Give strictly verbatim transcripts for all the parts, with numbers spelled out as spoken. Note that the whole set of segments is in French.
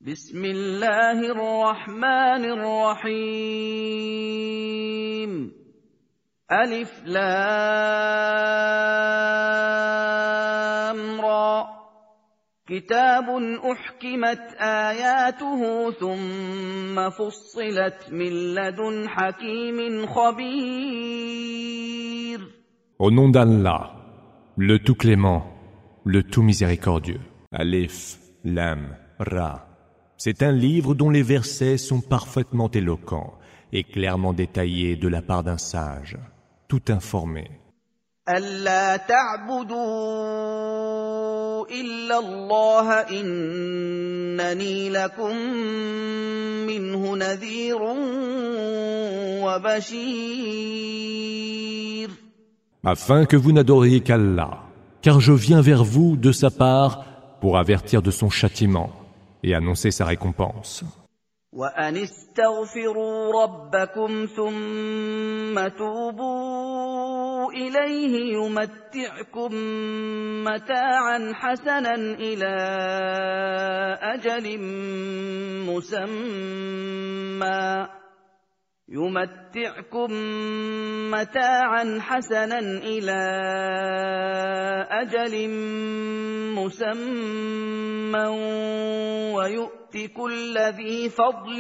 بسم الله الرحمن الرحيم ألف لام را كتاب أحكمت آياته ثم فصلت من لدن حكيم خبير. Au nom d'Allah, le tout clément, le tout miséricordieux. Alif, Lam, Ra. C'est un livre dont les versets sont parfaitement éloquents et clairement détaillés de la part d'un sage, tout informé. ألا تعبدوا إلا الله إنني لكم منه نذير وبشير. Afin que vous n'adoriez qu'Allah, car je viens vers vous de sa part pour avertir de son châtiment et annoncer sa récompense. وأن استغفروا ربكم ثم توبوا إليه يمتعكم متاعا حسنا إلى أجل مسمى يمتعكم متاعا حسنا إلى أجل مسمى ويؤت كل ذي فضل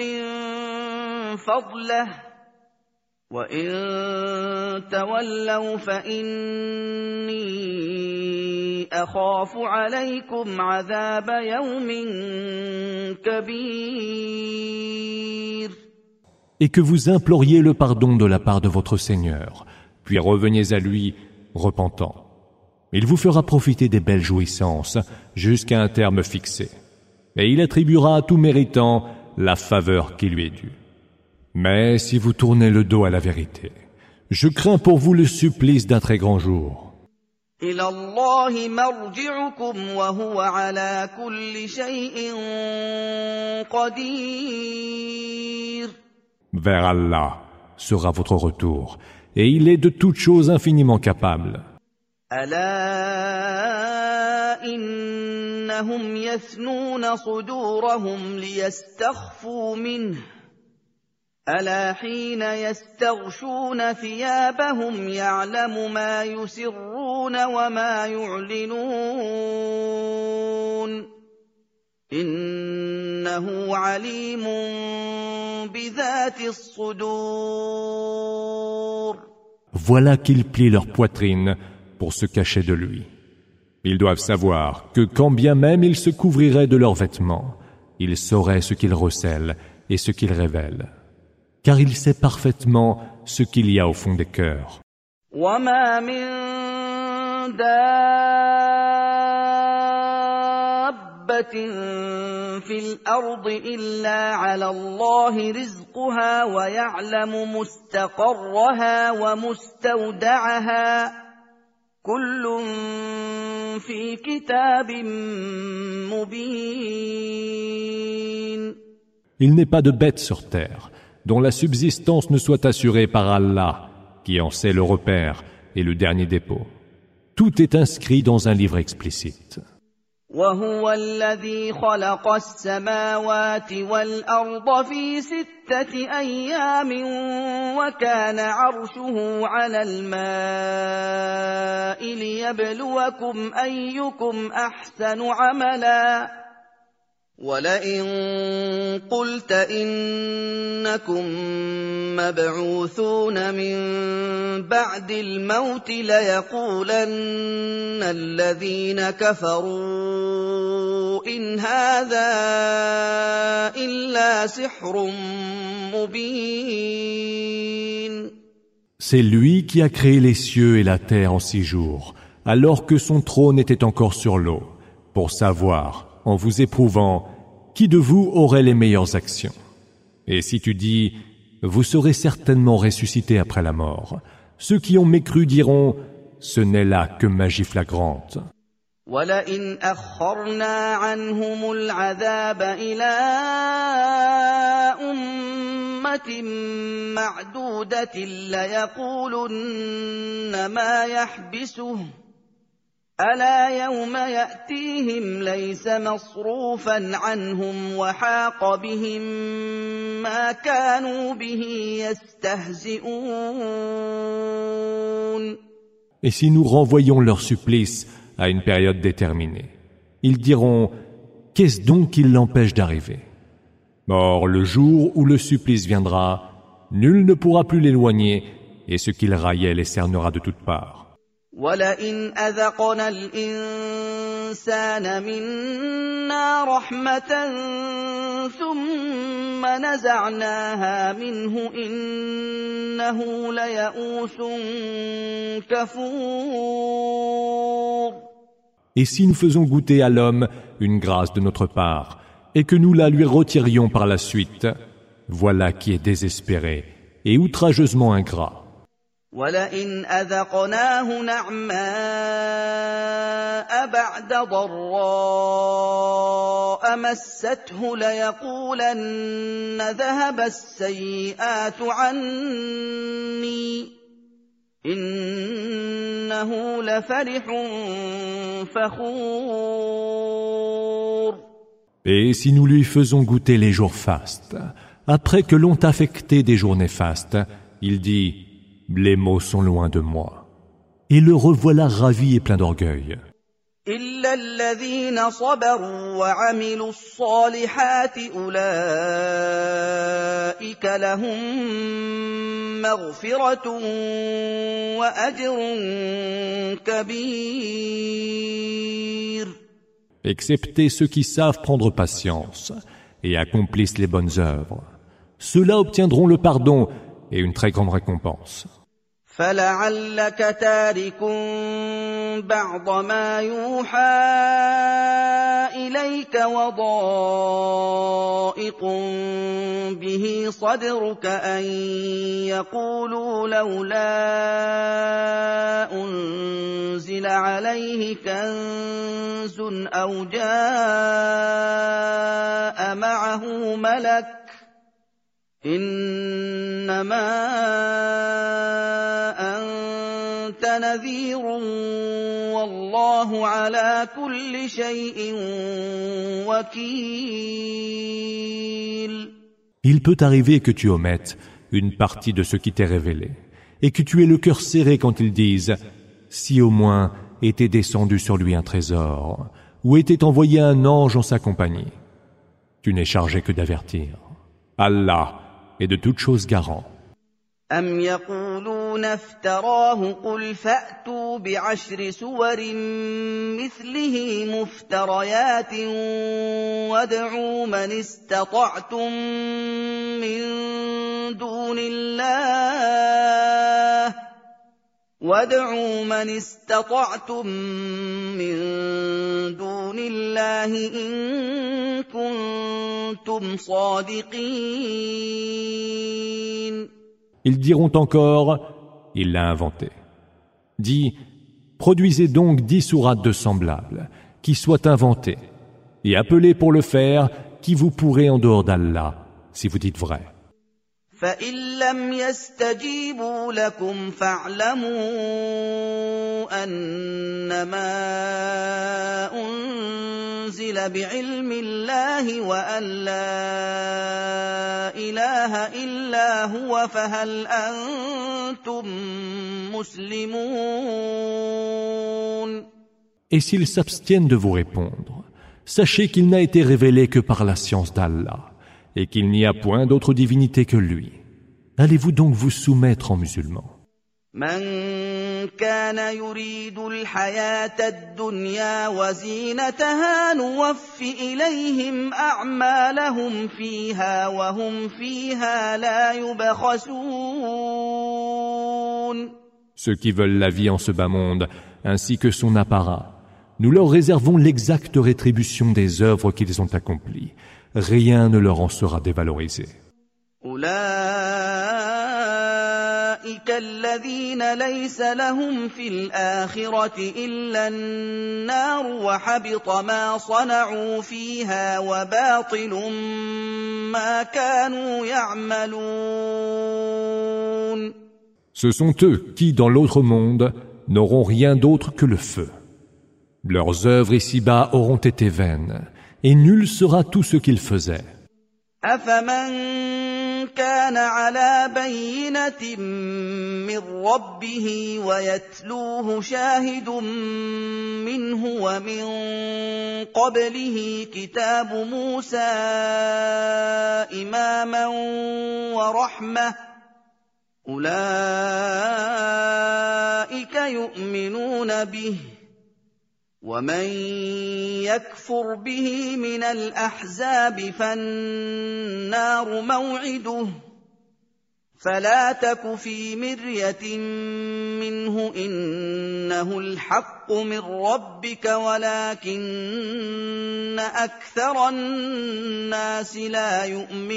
فضله وإن تولوا فإني أخاف عليكم عذاب يوم كبير. Et que vous imploriez le pardon de la part de votre Seigneur, puis reveniez à lui repentant. Il vous fera profiter des belles jouissances jusqu'à un terme fixé, et il attribuera à tout méritant la faveur qui lui est due. Mais si vous tournez le dos à la vérité, je crains pour vous le supplice d'un très grand jour. إلى الله مرجعكم وهو على كل شيء قدير. Vers Allah sera votre retour, et il est de toutes choses infiniment capable. ألا إنهم يثنون صدورهم ليستخفوا منه ألا حين يستغشون ثيابهم يعلم ما يسرون وما يعلنون إنه عليم بذات الصدور. Voilà qu'ils plient leur poitrine pour se cacher de lui. Ils doivent savoir que quand bien même ils se couvriraient de leurs vêtements, ils sauraient ce qu'ils recèlent et ce qu'ils révèlent. Car il sait parfaitement ce qu'il y a au fond des cœurs. وما من دابة في الأرض إلا على الله رزقها ويعلم مستقرها ومستودعها كل في كتاب مبين. Il n'est pas de bête sur terre dont la subsistance ne soit assurée par Allah, qui en sait le repère et le dernier dépôt. Tout est inscrit dans un livre explicite. وهو الذي خلق السماوات والأرض في ستة أيام وكان عرشه على الماء ليبلوكم أيكم أحسن عملا ولئن قلت إنكم مبعوثون من بعد الموت ليقولن الذين كفروا إن هذا إلا سحر مبين. C'est lui qui a créé les cieux et la terre en six jours, alors que son trône était encore sur l'eau, pour savoir, en vous éprouvant, qui de vous aurait les meilleures actions. Et si tu dis, vous serez certainement ressuscités après la mort, ceux qui ont mécru diront, ce n'est là que magie flagrante. وَلَئِنْ أَخَّرْنَا عَنْهُمُ الْعَذَابَ إِلَىٰ أُمَّةٍ مَّعْدُودَةٍ لَّيَقُولُنَّ مَا يَحْبِسُهُ ألا يوم يأتيهم ليس مصروفا عنهم وحاق بهم ما كانوا به يستهزئون. Et si nous renvoyons leur supplice à une période déterminée, ils diront « Qu'est-ce donc qui l'empêche d'arriver ?» Or, le jour où le supplice viendra, nul ne pourra plus l'éloigner, et ce qu'il raillait les cernera de toutes parts. وَلَئِنْ أَذَقْنَا الْإِنسَانَ مِنَّا رَحْمَةً ثُمَّ نَزَعْنَاهَا مِنْهُ إِنَّهُ لَيَئُوسٌ كَفُورٌ. Et si nous faisons goûter à l'homme une grâce de notre part, et que nous la lui retirions par la suite, voilà qui est désespéré et outrageusement ingrat. وَلَئِنْ أَذَقْنَاهُ نَعْمَاءَ بَعْدَ ضَرَّاءَ مَسَّتْهُ لَيَقُولَنَّ ذَهَبَ السَّيِّئَاتُ عَنِّي إِنَّهُ لَفَرِحٌ فَخُورٌ. Et si nous lui faisons goûter les jours fastes, après que l'ont affecté des jours néfastes, il dit « Les maux sont loin de moi ». Et le revoilà ravi et plein d'orgueil. إِلَّا الَّذِينَ صَبَرُوا وَعَمِلُوا الصَّالِحَاتِ أُولَئِكَ لَهُم مَّغْفِرَةٌ وَأَجْرٌ كَبِيرٌ. Excepté ceux qui savent prendre patience et accomplissent les bonnes œuvres. Ceux-là obtiendront le pardon et une très grande récompense. فَلَعَلَّكَ تَارِكٌ بَعْضَ مَا يُوحَىٰ إِلَيْكَ وَضَائِقٌ بِهِ صَدْرُكَ أَن يَقُولُوا لَوْلَا أُنزِلَ عَلَيْهِ كَنزٌ أَوْ جَاءَ مَعَهُ مَلَكٌ إِنَّمَا أَنتَ نَذِيرٌ وَاللَّهُ عَلَى كُلِّ شَيْءٍ وَكِيلٌ. Il peut arriver que tu omettes une partie de ce qui t'est révélé, et que tu aies le cœur serré quand ils disent « Si au moins était descendu sur lui un trésor, ou était envoyé un ange en sa compagnie. » Tu n'es chargé que d'avertir. Allah est de toutes choses garant. أَمْ يَقُولُونَ افْتَرَاهُ قُلْ فَأْتُوا بِعَشْرِ سُوَرٍ مِثْلِهِ مُفْتَرَيَاتٍ وَادْعُوا مَنِ اسْتَطَعْتُم مِّن دُونِ اللَّهِ وَادْعُوا مَنِ اسْتَطَعْتُم مِّن دُونِ اللَّهِ إِن كُنتُمْ صَادِقِينَ. Ils diront encore, il l'a inventé. Dis, produisez donc dix sourates de semblables, qui soient inventées, et appelez pour le faire qui vous pourrez en dehors d'Allah, si vous dites vrai. فَإِن لَّمْ يَسْتَجِيبُوا لَكُمْ فَاعْلَمُوا أَنَّمَا أُنزِلَ بِعِلْمِ اللَّهِ وَأَن لَّا إِلَٰهَ إِلَّا هُوَ فَهَلْ أَنتُم مُّسْلِمُونَ. Et s'ils s'abstiennent de vous répondre, sachez qu'il n'a été révélé que par la science d'Allah, et qu'il n'y a point d'autre divinité que lui. Allez-vous donc vous soumettre en musulmans? من كان يريد الحياة الدنيا وزينتها نوف إليهم أعمالهم فيها وهم فيها لا يبخسون. Ceux qui veulent la vie en ce bas monde, ainsi que son apparat, nous leur réservons l'exacte rétribution des œuvres qu'ils ont accomplies. Rien ne leur en sera dévalorisé. أولئك الذين ليس لهم في الآخرة إلا النار وحبط ما صنعوا فيها وباطل ما كانوا يعملون. Ce sont eux qui, dans l'autre monde, n'auront rien d'autre que le feu. Leurs œuvres ici-bas auront été vaines, et nul sera tout ce qu'ils faisaient. أفمن كان على بينة من ربه ويتلوه شاهد منه ومن قبله كتاب موسى إماما ورحمة أولئك يؤمنون به ومن يكفر به من الأحزاب فالنار موعده فلا تك في مرية منه إنه الحق من ربك ولكن أكثر الناس لا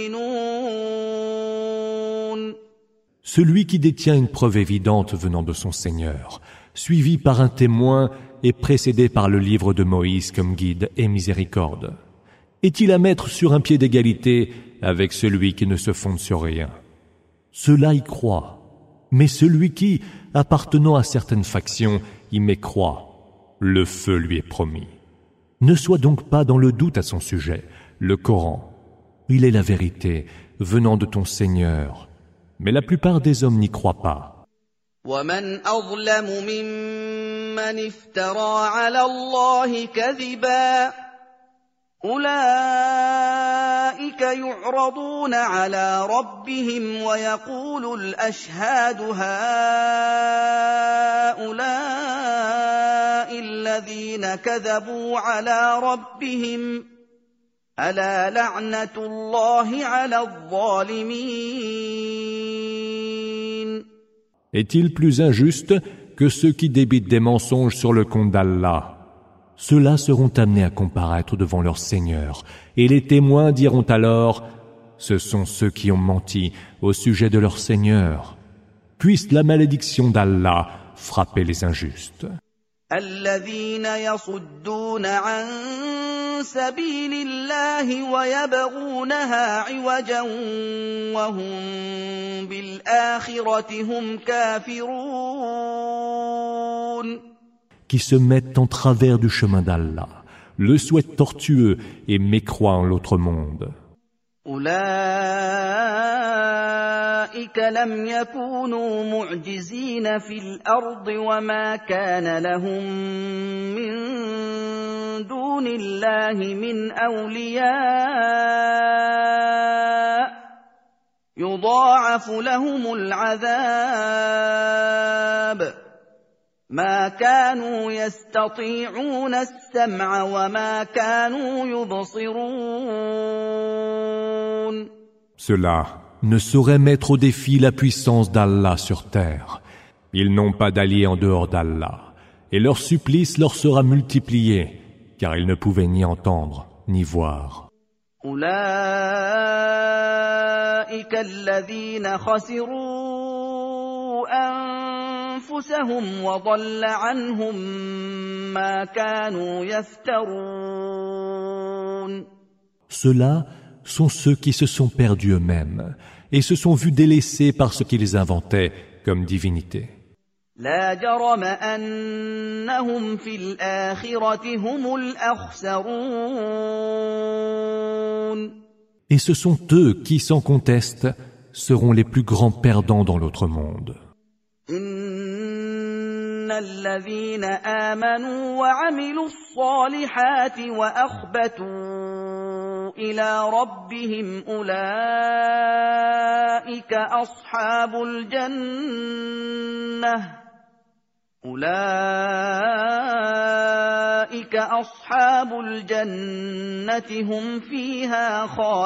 يؤمنون. Celui qui détient une preuve évidente venant de son Seigneur, suivi par un témoin et précédé par le livre de Moïse comme guide et miséricorde, est-il à mettre sur un pied d'égalité avec celui qui ne se fonde sur rien? Ceux-là y croient, mais celui qui, appartenant à certaines factions, y mécroit, le feu lui est promis. Ne sois donc pas dans le doute à son sujet. Le Coran, il est la vérité venant de ton Seigneur, mais la plupart des hommes n'y croient pas. ومن أظلم ممن افترى على الله كذبا أولئك يعرضون على ربهم ويقول الأشهاد هؤلاء الذين كذبوا على ربهم ألا لعنة الله على الظالمين. Est-il plus injuste que ceux qui débitent des mensonges sur le compte d'Allah? Ceux-là seront amenés à comparaître devant leur Seigneur, et les témoins diront alors, ce sont ceux qui ont menti au sujet de leur Seigneur. Puisse la malédiction d'Allah frapper les injustes. الذين يصدون عن سبيل الله ويبغونها عوجا وهم بالآخرة هم كافرون. Qui se mettent en travers du chemin d'Allah, le souhaitent tortueux et mécroient en l'autre monde. أولئك لم يكونوا معجزين في الأرض وما كان لهم من دون الله من أولياء يضاعف لهم العذاب ما كانوا يستطيعون السمع وما كانوا يبصرون. Ceux-là ne sauraient mettre au défi la puissance d'Allah sur terre. Ils n'ont pas d'alliés en dehors d'Allah, et leur supplice leur sera multiplié, car ils ne pouvaient ni entendre, ni voir. أولئك الذين خسروا أنفسهم وضل عنهم ما كانوا يفترون. Ceux-là sont ceux qui se sont perdus eux-mêmes et se sont vus délaissés par ce qu'ils inventaient comme divinité. لا جرم أنهم في الآخرة هم الأخسرون. Et ce sont eux qui, sans conteste, seront les plus grands perdants dans l'autre monde. إن الذين آمنوا وعملوا الصالحات وأخبتوا إلى ربهم أولئك أصحاب الجنة أولئك أصحاب الجنة هم فيها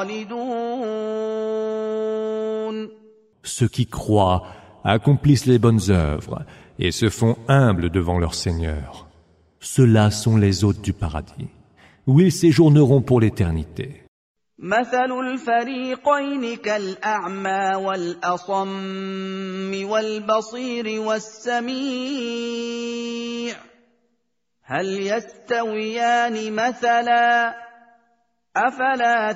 خالدون. Ceux qui croient accomplissent les bonnes œuvres et se font humbles devant leur Seigneur. Ceux-là sont les hôtes du paradis, où ils séjourneront pour l'éternité. مثل الفريقين كالأعمى والأصم والبصير والسميع هل يستويان مثلا أفلا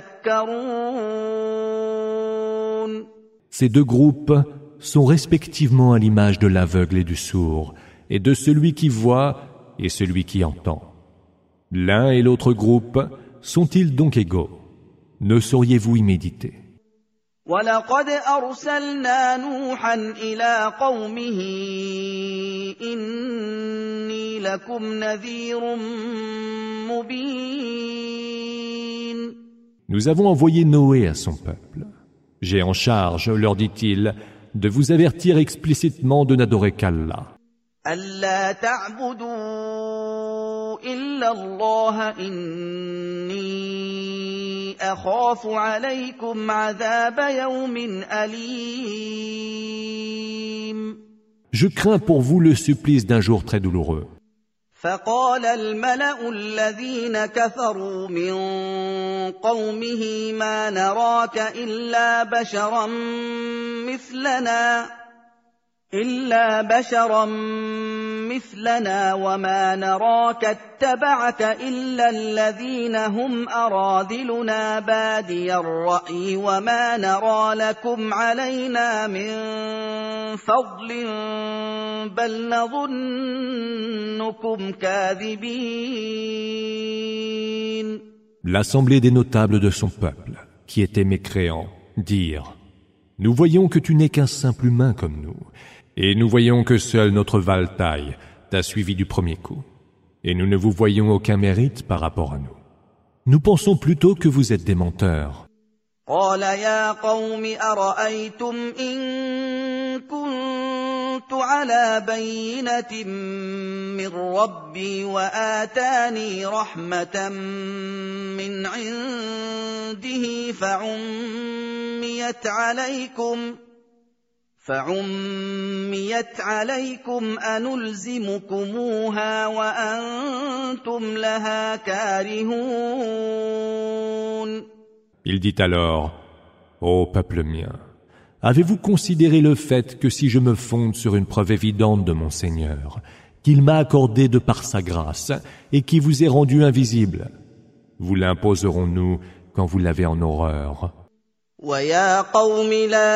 تذكرون. Ces deux groupes sont respectivement à l'image de l'aveugle et du sourd, et de celui qui voit, et celui qui entend. L'un et l'autre groupe sont-ils donc égaux? Ne sauriez-vous y méditer? وَلَقَدْ أَرْسَلْنَا نُوحًا إِلَىٰ قَوْمِهِ إِنِّي لَكُمْ نَذِيرٌ مُّبِينٌ. Nous avons envoyé Noé à son peuple. J'ai en charge, leur dit-il, de vous avertir explicitement de n'adorer qu'Allah. أَلَّا تَعْبُدُوا إِلَّا اللَّهَ إِنِّي أَخَافُ عَلَيْكُمْ عَذَابَ يَوْمٍ أَلِيمٍ. Je crains pour vous le supplice d'un jour très douloureux. فقال الملأ الذين كفروا من قومه ما نراك إلا بشرا مثلنا إلا بشرا مثلنا وما نراك اتبعك إلا الذين هم أراذلنا بادي الرأي وما نرى لكم علينا من فضل بل نظنكم كاذبين. L'assemblée des notables de son peuple, qui étaient mécréants, dirent: Nous voyons que tu n'es qu'un simple humain comme nous, et nous voyons que seule notre valetaille t'a suivi du premier coup, et nous ne vous voyons aucun mérite par rapport à nous. Nous pensons plutôt que vous êtes des menteurs. قال يا قوم أرأيتم إن كنت على بينة من ربي وآتاني رحمة من عنده فعميت عليكم فعميت عليكم أنلزمكموها وأنتم لها كارهون. Il dit alors: Ô peuple mien, avez-vous considéré le fait que si je me fonde sur une preuve évidente de mon Seigneur, qu'il m'a accordé de par sa grâce et qui vous est rendu invisible, vous l'imposerons-nous quand vous l'avez en horreur? وَيَا قَوْمِ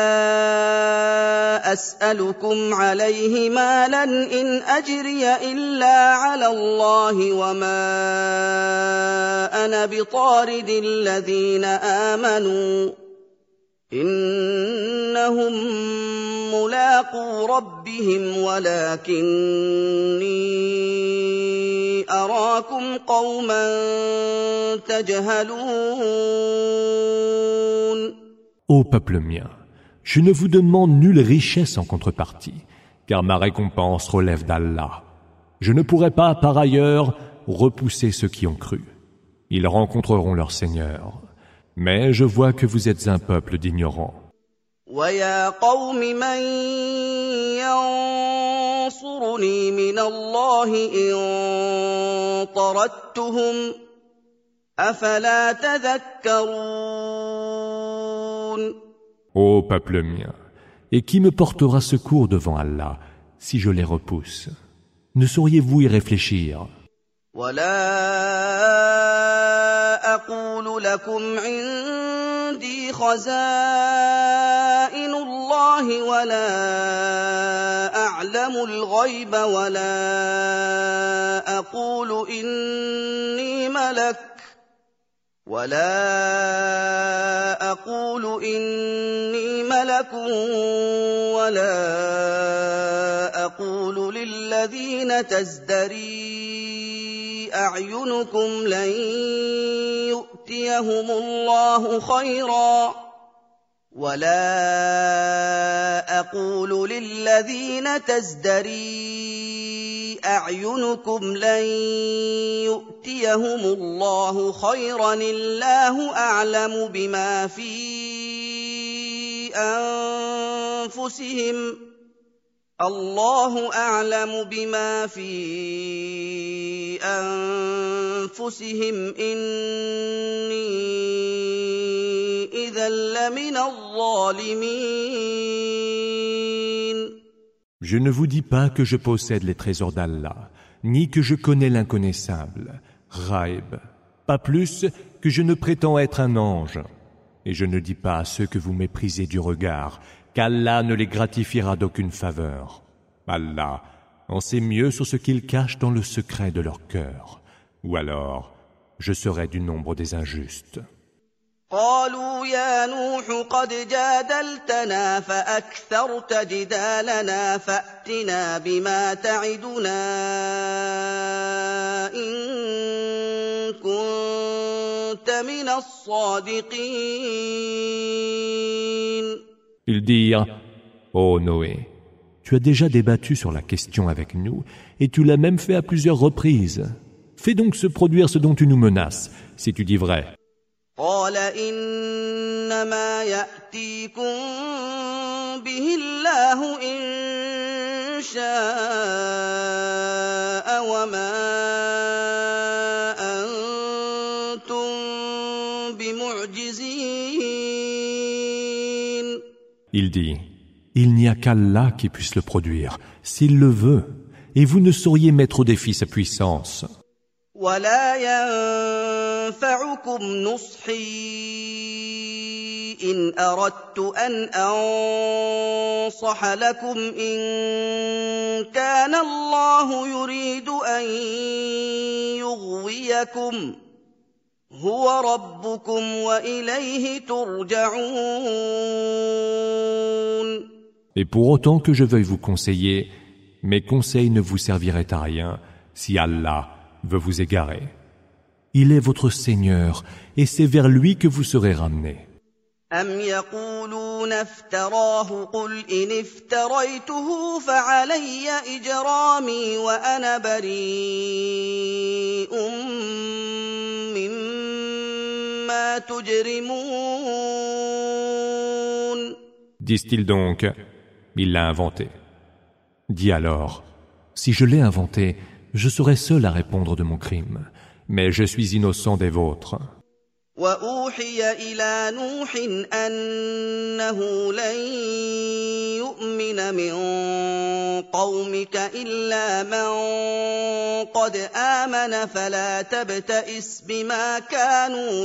لَا أَسْأَلُكُمْ عَلَيْهِ مَالًا إِنْ أَجْرِيَ إِلَّا عَلَى اللَّهِ وَمَا أَنَا بِطَارِدِ الَّذِينَ آمَنُوا إِنَّهُمْ مُلَاقُو رَبِّهِمْ وَلَكِنِّي أَرَاكُمْ قَوْمًا تَجْهَلُونَ. Ô peuple mien, je ne vous demande nulle richesse en contrepartie, car ma récompense relève d'Allah. Je ne pourrai pas, par ailleurs, repousser ceux qui ont cru. Ils rencontreront leur Seigneur. Mais je vois que vous êtes un peuple d'ignorants. وَيَا قَوْمِ مَنْ يَنْصُرُنِي مِنَ اللَّهِ إِنْ طَرَدتُّهُمْ أَفَلَا تَذَكَّرُونَ. Ô peuple mien, et qui me portera secours devant Allah si je les repousse? Ne sauriez-vous y réfléchir? وَلَا أَقُولُ لَكُمْ عِندِي خَزَائِنُ اللَّهِ وَلَا أَعْلَمُ الْغَيْبَ وَلَا أَقُولُ إِنِّي مَلَكٌ وَلَا أَقُولُ إِنِّي مَلَكٌ وَلَا أَقُولُ لِلَّذِينَ تَزْدَرِي أَعْيُنُكُمْ لَن يُؤْتِيَهُمُ اللَّهُ خَيْرًا وَلَا أَقُولُ لِلَّذِينَ تَزْدَرِي أَعْيُنُكُمْ لَن يُؤْتِيَهُمُ اللَّهُ خَيْرًا اللَّهُ أَعْلَمُ بِمَا فِي أَنفُسِهِمْ الله أعلم بما في أنفسهم إني إذا لمن الظالمين. Je ne vous dis pas que je possède les trésors d'Allah, ni que je connais l'inconnaissable, Ghaib, pas plus que je ne prétends être un ange. Et je ne dis pas à ceux que vous méprisez du regard qu'Allah ne les gratifiera d'aucune faveur. Allah, en sait mieux sur ce qu'ils cachent dans le secret de leur cœur. Ou alors, je serai du nombre des injustes. قالوا يا نوح قد جادلتنا فأكثرت جدالنا فأتنا بما تعدنا إن كنت من الصادقين. Ils dirent, ô Noé, tu as déjà débattu sur la question avec nous et tu l'as même fait à plusieurs reprises. Fais donc se produire ce dont tu nous menaces, si tu dis vrai. قال إنما يأتيكم به الله إن شاء وما أنتم بمعجزين. Il dit, il n'y a qu'Allah qui puisse le produire, s'il le veut, et vous ne sauriez mettre au défi sa puissance. ولا ينفعكم نصحي إن أردت أن أنصح لكم إن كان الله يريد أن يغويكم هو ربكم وإليه ترجعون. Et pour autant que je veuille vous conseiller, mes conseils ne vous serviraient à rien si Allah veut vous égarer. Il est votre Seigneur et c'est vers lui que vous serez ramenés. أم يقولون افتراه قل إن افتريته فعلي إجرامي وأنا بريء مما تجرمون. Disent-ils donc, il l'a inventé. Dis alors, si je l'ai inventé, je serai seul à répondre de mon crime, mais je suis innocent des vôtres. وأوحي إلى نوح أنه لن يؤمن من قومك إلا من قد آمن فلا تبتئس بما كانوا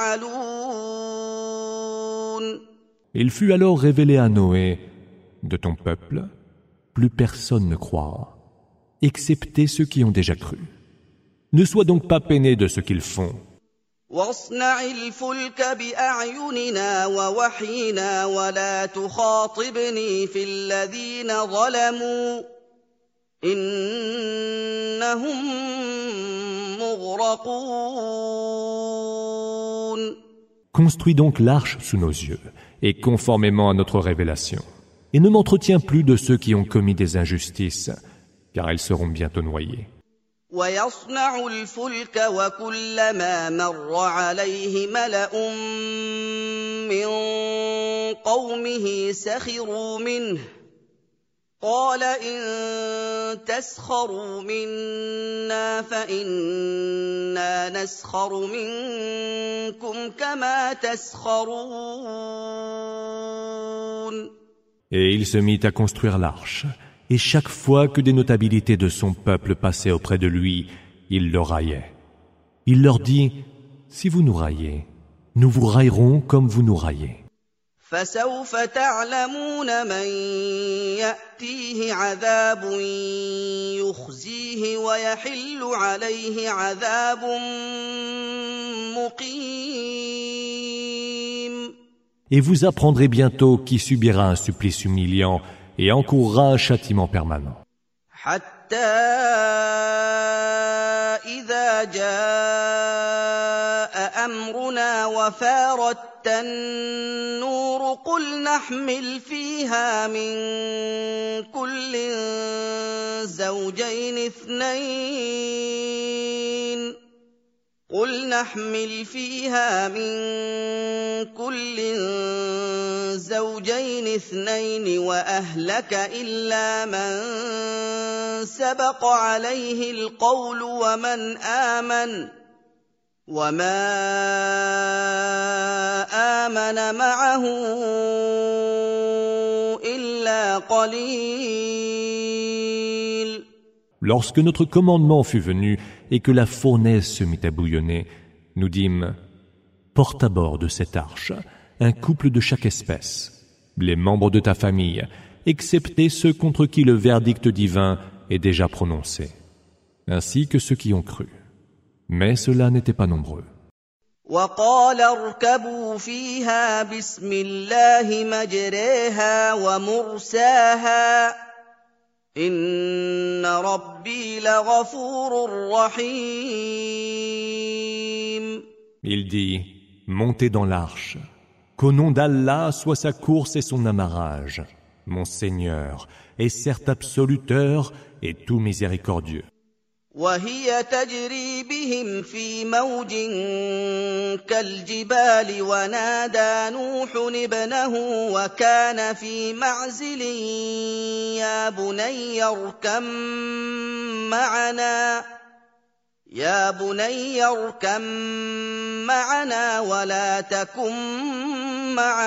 يفعلون. Il fut alors révélé à Noé, de ton peuple, plus personne ne croira, excepté ceux qui ont déjà cru. Ne sois donc pas peiné de ce qu'ils font. واصنع الفلك بأعيننا ووحينا ولا تخاطبني في الذين ظلموا إنهم مغرقون. Construis donc l'arche sous nos yeux, et conformément à notre révélation. Et ne m'entretiens plus de ceux qui ont commis des injustices, car ils seront bientôt noyés. ويصنع الفلك وكلما مر عليه ملأ من قومه سخروا منه قال إن تسخروا منا فإنا نسخر منكم كما تسخرون. Et il se mit à construire l'arche. Et chaque fois que des notabilités de son peuple passaient auprès de lui, il le raillait. Il leur dit, si vous nous raillez, nous vous raillerons comme vous nous raillez. فسوف تعلمون من يأتيه عذاب يخزيه ويحل عليه عذاب مقيم. Et vous apprendrez bientôt qui subira un supplice humiliant et encourra un châtiment permanent. حتى إذا جاء أمرنا وفارت النور قل نحمل فيها من كل زوجين اثنين قل نحمل فيها من كل زوجين اثنين وأهلك إلا من سبق عليه القول ومن آمن وما آمن معه إلا قليل. Lorsque notre commandement fut venu et que la fournaise se mit à bouillonner, nous dîmes, porte à bord de cette arche un couple de chaque espèce, les membres de ta famille, excepté ceux contre qui le verdict divin est déjà prononcé, ainsi que ceux qui ont cru. Mais ceux-là n'étaient pas nombreux. وقال اركبوا فيها بسم الله مجريها ومرساها إن ربي لغفور رحيم. Il dit, montez dans l'arche, qu'au nom d'Allah soit sa course et son amarrage. Mon Seigneur est certes absoluteur et tout miséricordieux. وهي تجري بهم في موج كالجبال ونادى نوح ابنه وكان في معزل يا بني اركم معنا يا بني اركم معنا ولا تكن مع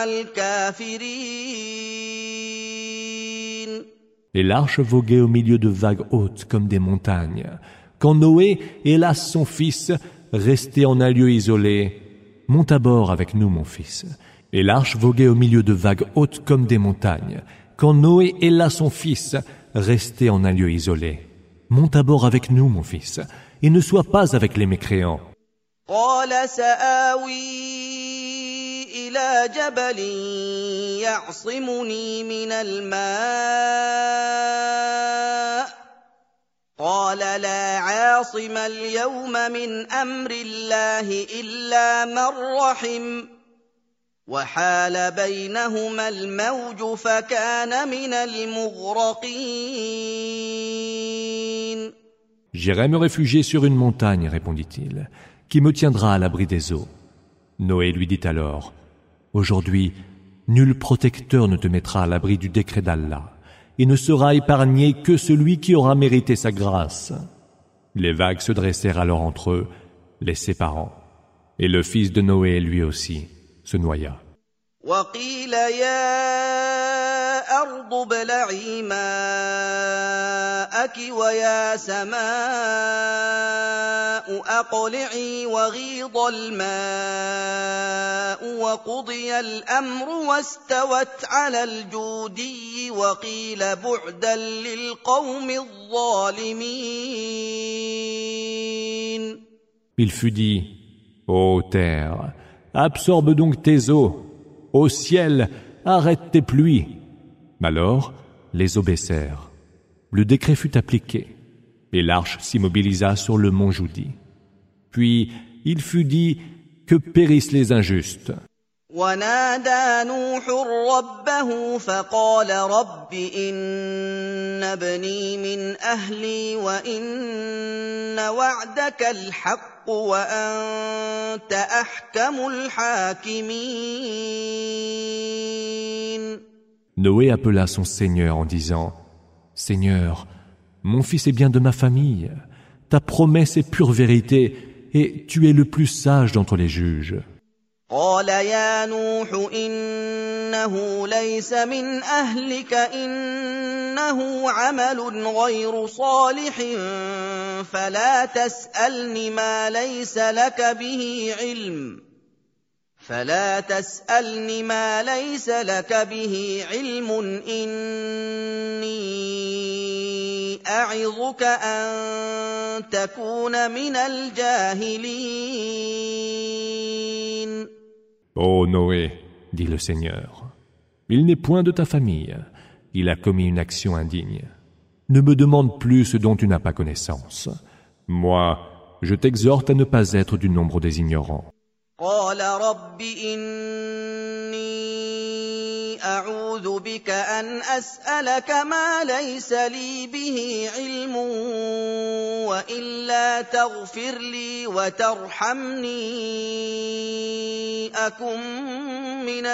الكافرين. Et l'arche voguait au milieu de vagues hautes comme des montagnes. Quand Noé, hélas son fils, restait en un lieu isolé, « Monte à bord avec nous, mon fils. » Et l'arche voguait au milieu de vagues hautes comme des montagnes. Quand Noé, hélas son fils, restait en un lieu isolé, « Monte à bord avec nous, mon fils, et ne sois pas avec les mécréants. » قال سآوي إلى جبل يعصمني من الماء قال لا عاصم اليوم من أمر الله إلا من رحم وحال بينهما الموج فكان من المغرقين. J'irai me réfugier sur une montagne, répondit-il, qui me tiendra à l'abri des eaux. Noé lui dit alors, aujourd'hui, nul protecteur ne te mettra à l'abri du décret d'Allah, et ne sera épargné que celui qui aura mérité sa grâce. Les vagues se dressèrent alors entre eux, les séparant, et le fils de Noé, lui aussi, se noya. وقيل يا أرض ابلعي ماءك ويا سماء أقلعي وغيض الماء وقضي الأمر واستوت على الجودي وقيل بعدا للقوم الظالمين. Il fut dit, ô terre, absorbe donc tes eaux. Ô ciel, arrête tes pluies. Alors, les eaux baissèrent. Le décret fut appliqué, et l'arche s'immobilisa sur le mont Joudi. Puis, il fut dit que périssent les injustes. ونادى نوح ربه فقال رب إن ابني من أهلي وإن وعدك الحق وأنت أحكم الحاكمين. Noé appela son Seigneur en disant, « Seigneur, mon fils est bien de ma famille. Ta promesse est pure vérité et tu es le plus sage d'entre les juges. » قال يا نوح إنه ليس من أهلك إنه عمل غير صالح فلا تسألني ما ليس لك به علم فلا تسألني ما ليس لك به علم إني أعظك أن تكون من الجاهلين. Ô Noé, dit le Seigneur, il n'est point de ta famille, il a commis une action indigne. Ne me demande plus ce dont tu n'as pas connaissance. Moi, je t'exhorte à ne pas être du nombre des ignorants. قال رب إني أعوذ بك أن أسألك ما ليس لي به علم وإلا تغفر لي وترحمني أكن من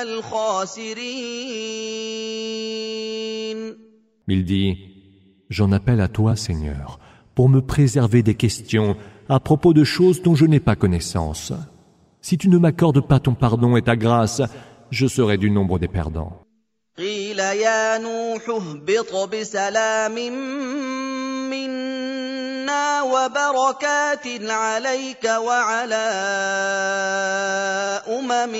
الخاسرين. Il dit, j'en appelle à toi, Seigneur, pour me préserver des questions à propos de choses dont je n'ai pas connaissance. Si tu ne m'accordes pas ton pardon et ta grâce, je serai du nombre des perdants. قيل يا نوح اهبط بسلام منا وبركات عليك وعلى أمم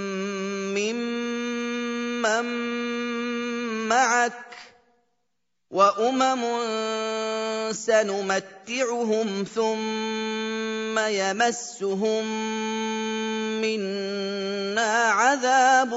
ممن معك وأمم سنمتعهم ثم يمسهم منا عذاب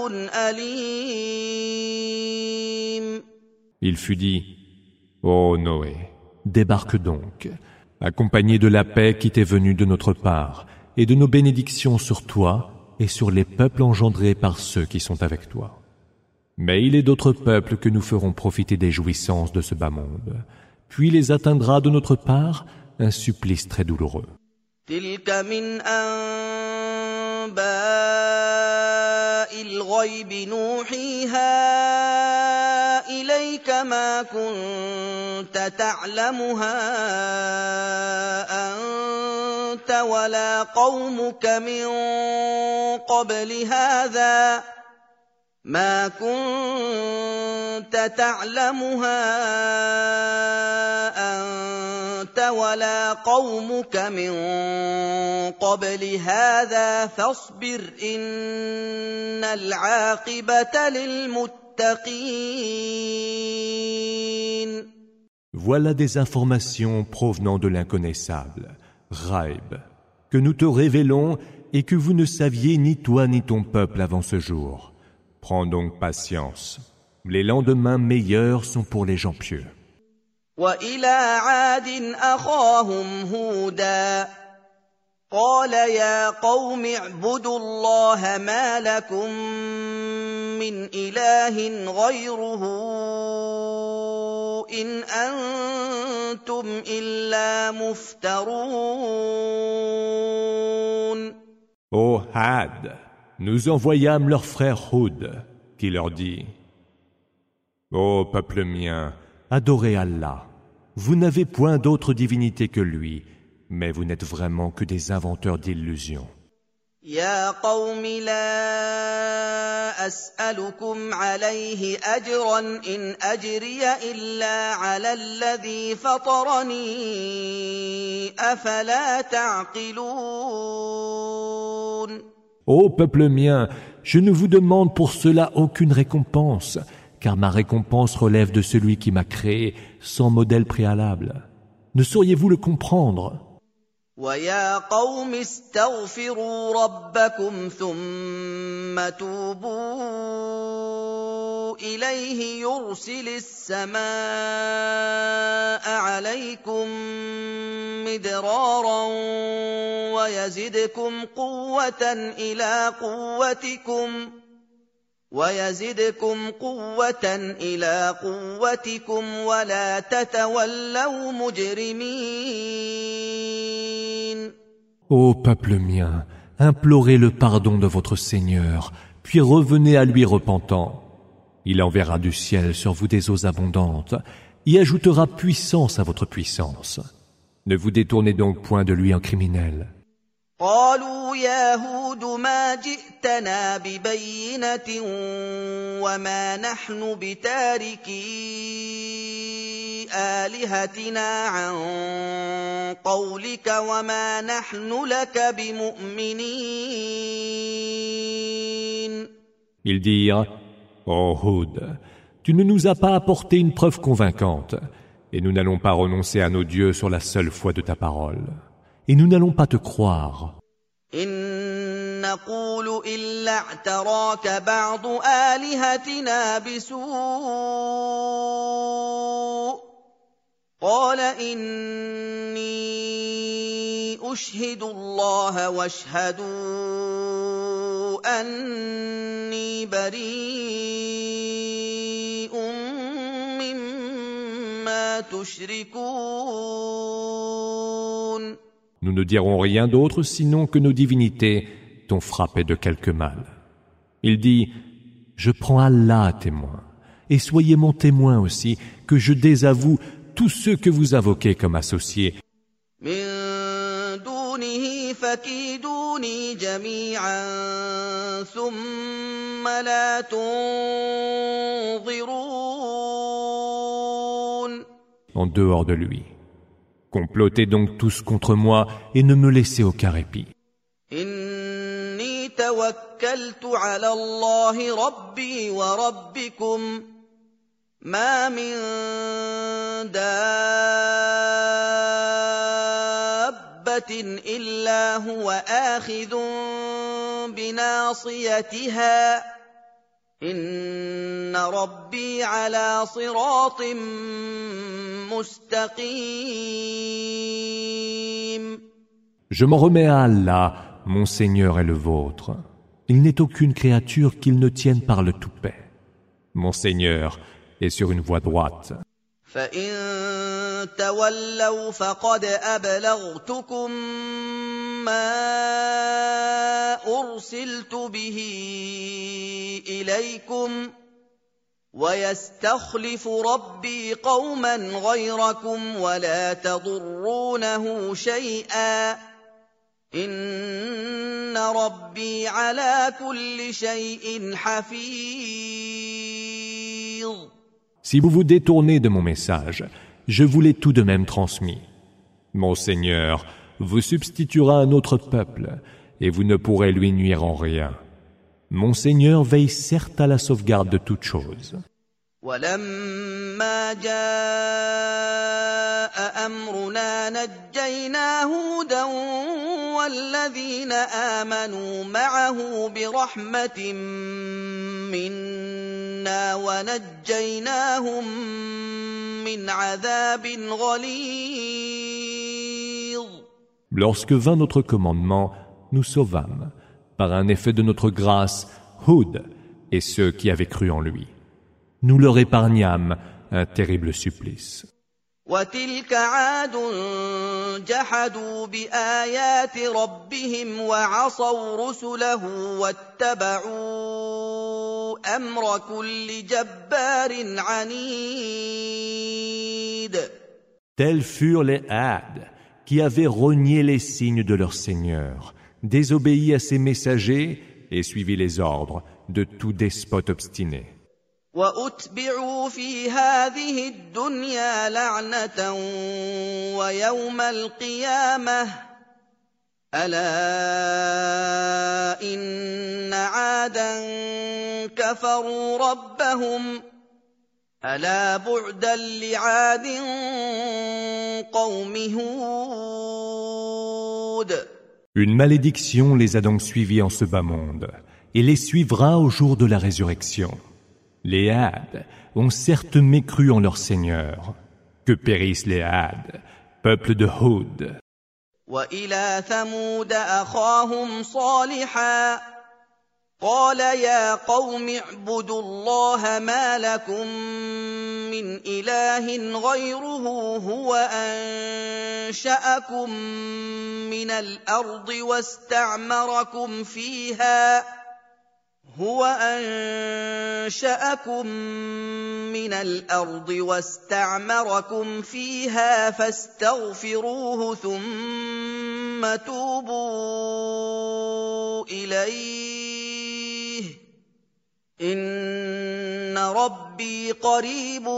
أليم. Il fut dit, ô Noé, débarque donc, accompagné de la paix qui t'est venue de notre part, et de nos bénédictions sur toi et sur les peuples engendrés par ceux qui sont avec toi. Mais il est d'autres peuples que nous ferons profiter des jouissances de ce bas monde. Puis les atteindra de notre part un supplice très douloureux. تلك من أنباء الغيب نوحيها إليك ما كنت تعلمها أنت ولا قومك من قبل هذا ما كنت تعلمها أنت ولا قومك من قبل هذا فاصبر إن العاقبة للمتقين. Voilà des informations provenant de l'inconnaissable, Ghaib, que nous te révélons et que vous ne saviez ni toi ni ton peuple avant ce jour. Prends donc patience. Les lendemains meilleurs sont pour les gens pieux. وإلى عاد أخاهم هودا قال يا قوم اعبدوا الله ما لكم من إله غيره إن أنتم إلا مفترون. Ô Had, nous envoyâmes leur frère Hud, qui leur dit, ô peuple mien, adorez Allah. Vous n'avez point d'autre divinité que lui, mais vous n'êtes vraiment que des inventeurs d'illusions. يا قوم لا أسألكم عليه أجرا إن أجري إلا على الذي فطرني أفلا تعقلون. Ô peuple mien, je ne vous demande pour cela aucune récompense, car ma récompense relève de celui qui m'a créé sans modèle préalable. Ne sauriez-vous le comprendre? وَيَا قَوْمِ اسْتَغْفِرُوا رَبَّكُمْ ثُمَّ تُوبُوا إِلَيْهِ يُرْسِلِ السَّمَاءَ عَلَيْكُمْ مِدْرَارًا وَيَزِدْكُمْ قُوَّةً إِلَى قُوَّتِكُمْ وَيَزِدْكُمْ قُوَّةً إِلَى قُوَّتِكُمْ وَلَا تَتَوَلَّوْا مُجْرِمِينَ. Ô peuple mien, implorez le pardon de votre Seigneur, puis revenez à lui repentant. Il enverra du ciel sur vous des eaux abondantes, y ajoutera puissance à votre puissance. Ne vous détournez donc point de lui en criminel. قالوا يا هود ما جئتنا ببينة وما نحن بتاركي آلهتنا عن قولك وما نحن لك بمؤمنين. Ils dirent, ô Hud, tu ne nous as pas apporté une preuve convaincante, et nous n'allons pas renoncer à nos dieux sur la seule foi de ta parole. Et nous n'allons pas te croire. إن نقول إلا اعتراك بعض آلهتنا بسوء قال إني أشهد الله واشهدوا أني بريء مما تشركون. Nous ne dirons rien d'autre sinon que nos divinités t'ont frappé de quelque mal. Il dit, je prends Allah à témoin, et soyez mon témoin aussi que je désavoue tous ceux que vous invoquez comme associés. من دونه فكيدوني جميعا ثم لا تنظرون. En dehors de lui. Complotez donc tous contre moi et ne me laissez aucun répit. إني توكلت على الله ربي وربكم ما من دابة إلا هو آخذ بناصيتها إن ربي على صراط مستقيم. Je m'en remets à Allah, mon Seigneur et le vôtre. Il n'est aucune créature qu'il ne tienne par le toupet. Mon Seigneur est sur une voie droite. فإن تولوا فقد أبلغتكم ما أرسلت به إليكم ويستخلف ربي قوما غيركم ولا تضرونه شيئا إن ربي على كل شيء حفيظ. Si vous vous détournez de mon message, je vous l'ai tout de même transmis. Mon Seigneur vous substituera un autre peuple, et vous ne pourrez lui nuire en rien. Mon Seigneur veille certes à la sauvegarde de toutes choses. ولما جاء أمرنا نجينا هودا والذين آمنوا معه برحمة منا ونجيناهم من عذاب غليظ. Lorsque vint notre commandement, nous sauvâmes, par un effet de notre grâce, Houd et ceux qui avaient cru en lui. Nous leur épargnâmes un terrible supplice. وتلك عاد جحدوا بآيات ربهم وعصوا رسله واتبعوا أمر كل جبار عنيد. Tels furent les Had, qui avaient renié les signes de leur Seigneur, désobéi à ses messagers et suivi les ordres de tout despote obstiné. وأتبعوا في هذه الدنيا لعنة ويوم القيامة ألا إن عادا كفروا ربهم ألا بعدا لعاد قوم هود. Une malédiction les a donc suivis en ce bas monde et les suivra au jour de la résurrection. Les Had ont certes mécru en leur Seigneur. Que périssent les Had, peuple de Houd. وإلى ثمود أخاهم صالحا قال يا قوم اعبدوا الله ما لكم من إله غيره هو أنشأكم من الأرض واستعمركم فيها هو أنشأكم من الأرض واستعمركم فيها فاستغفروه ثم توبوا إليه إن ربي قريب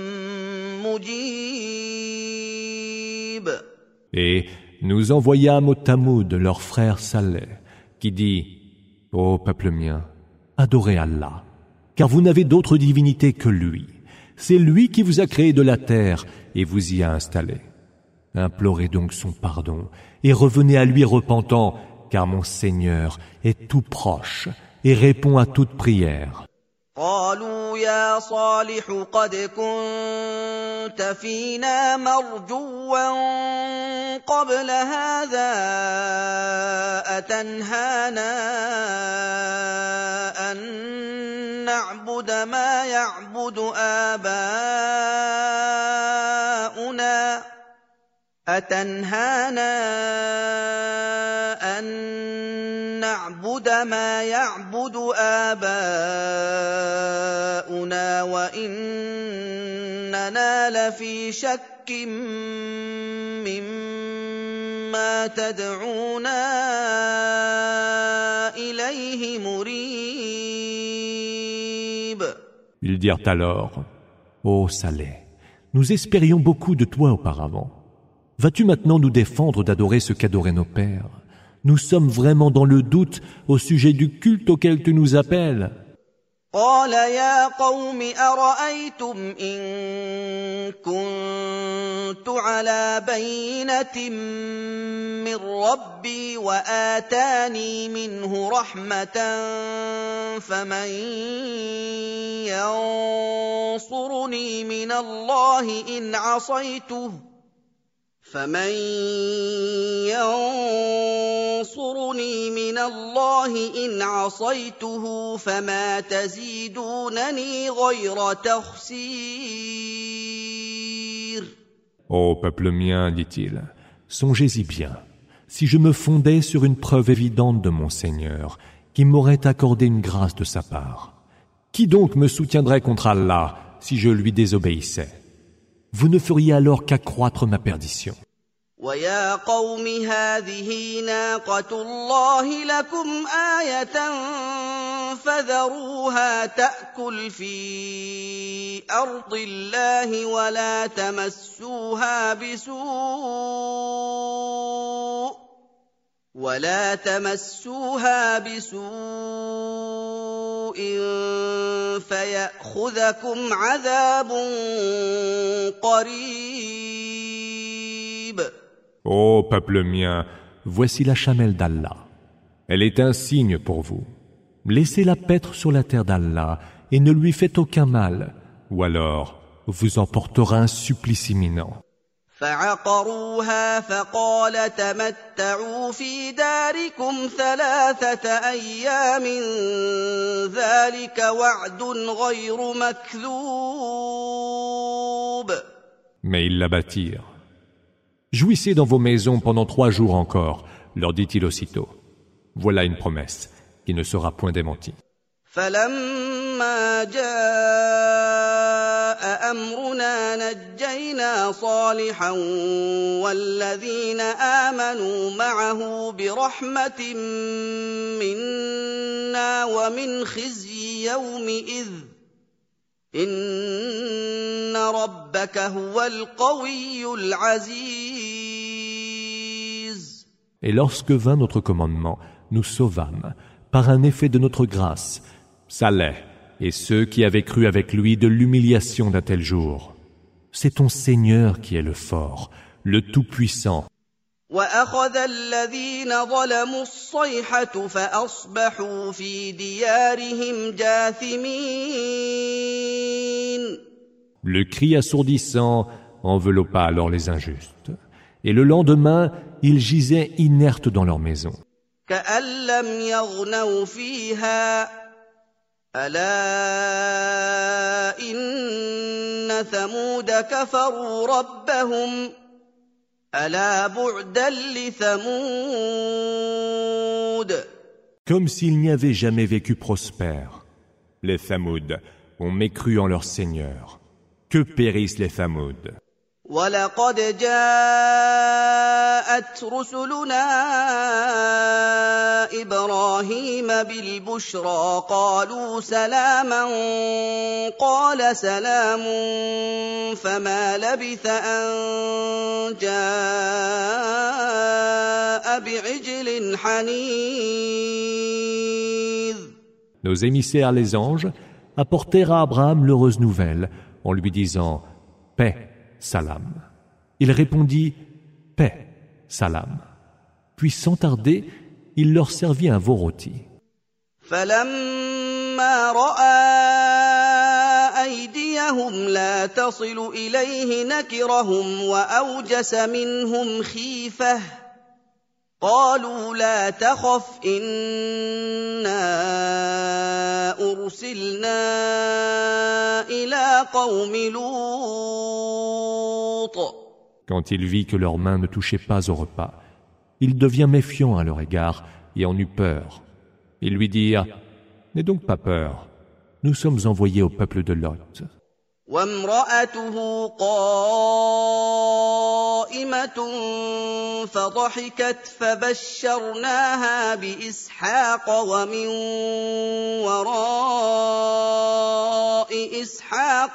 مجيب. Et nous envoyâmes au Tamoud leur frère Saleh, qui dit « Ô peuple mien, adorez Allah, car vous n'avez d'autre divinité que lui. C'est lui qui vous a créé de la terre et vous y a installé. Implorez donc son pardon et revenez à lui repentant, car mon Seigneur est tout proche et répond à toute prière. » قالوا يا صالح قد كنت فينا مرجوا قبل هذا أتنهانا أن نعبد ما يعبد آباؤنا أتنهانا أن نعبد ما يعبد آباؤنا وإننا لفي شك مما تدعونا إليه مريب. Ils dirent alors, ô Saleh, nous espérions beaucoup de toi auparavant. Vas-tu maintenant nous défendre d'adorer ce qu'adoraient nos pères? Nous sommes vraiment dans le doute au sujet du culte auquel tu nous appelles. قال يا قوم أرأيتم إن كنت على بينة من ربي وآتاني منه رحمة فمن ينصرني من الله إن عصيته فمن ينصرني من الله إن عصيته فما تزيدونني غير تخسير. Ô peuple mien, dit-il, songez-y bien, si je me fondais sur une preuve évidente de mon Seigneur, qui m'aurait accordé une grâce de sa part, qui donc me soutiendrait contre Allah si je lui désobéissais? Vous ne feriez alors qu'accroître ma perdition. وَيَا قَوْمِ هَٰذِهِ نَاقَةُ اللَّهِ لَكُمْ آيَةً فَذَرُوهَا تَأْكُلْ فِي أَرْضِ اللَّهِ وَلَا تَمَسُّوهَا بِسُوءٍ وَلَا تَمَسُّوهَا بِسُوءٍ فَيَأْخُذَكُمْ عَذَابٌ قَرِيبٌ. Ô peuple mien, voici la chamelle d'Allah. Elle est un signe pour vous. Laissez-la paître sur la terre d'Allah et ne lui faites aucun mal, ou alors vous en portera un supplice imminent. فعقروها فقال تمتعوا في داركم ثلاثة أيام ذلك وعد غير مكذوب. Mais ils l'abattirent. Jouissez dans vos maisons pendant trois jours encore, leur dit-il aussitôt. Voilà une promesse qui ne sera point démentie. فلما جاء أمرنا نجينا صالحا والذين آمنوا معه برحمة منا ومن خزي يومئذ إن ربك هو القوي العزيز. Et lorsque vint notre commandement, nous sauvâmes, par un effet de notre grâce, Saleh et ceux qui avaient cru avec lui de l'humiliation d'un tel jour. C'est ton Seigneur qui est le fort, le tout-puissant. وَأَخَذَ الَّذِينَ ظَلَمُوا الصَّيْحَةُ فَأَصْبَحُوا فِي دِيَارِهِمْ جَاثِمِينَ. Le cri assourdissant enveloppa alors les injustes. Et le lendemain, ils gisaient inertes dans leur maison. كَأَن لَّمْ يَغْنَوْا فِيهَا أَلَا إِنَّ ثَمُودَ كَفَرُوا رَبَّهُمْ أَلَا بُعْدًا لِثَمُودَ. Comme s'ils n'y avaient jamais vécu prospères. Les Thamoud ont mécru en leur Seigneur. Que périssent les Thamoud. وَلَقَدْ جَاءَتْ رُسُلُنَا إِبْرَاهِيمَ بِالْبُشْرَىٰ قَالُوا سَلَامًا قَالَ سَلَامٌ فَمَا لَبِثَ أَن جَاءَ بِعِجْلٍ حَنِيذٍ. Nos émissaires les anges apportèrent à Abraham l'heureuse nouvelle en lui disant « Paix, salam ». Il répondit « Paix, salam ». Puis sans tarder, il leur servit un veau rôti. فَلَمَّا رَأَىٰ أَيْدِيَهُمْ لَا تَصِلُ إِلَيْهِ نَكِرَهُمْ وَأَوْجَسَ مِنْهُمْ خِيفَةً قَالُوا لَا تَخَفْ إِنَّا أُرْسِلْنَا إِلَىٰ قَوْمِ لُوطٍ. Quand il vit que leurs mains ne touchaient pas au repas, il devient méfiant à leur égard et en eut peur. Ils lui dirent « N'aie donc pas peur, nous sommes envoyés au peuple de Lot. » وامرأته قائمة فضحكت فبشرناها بإسحاق ومن وراء إسحاق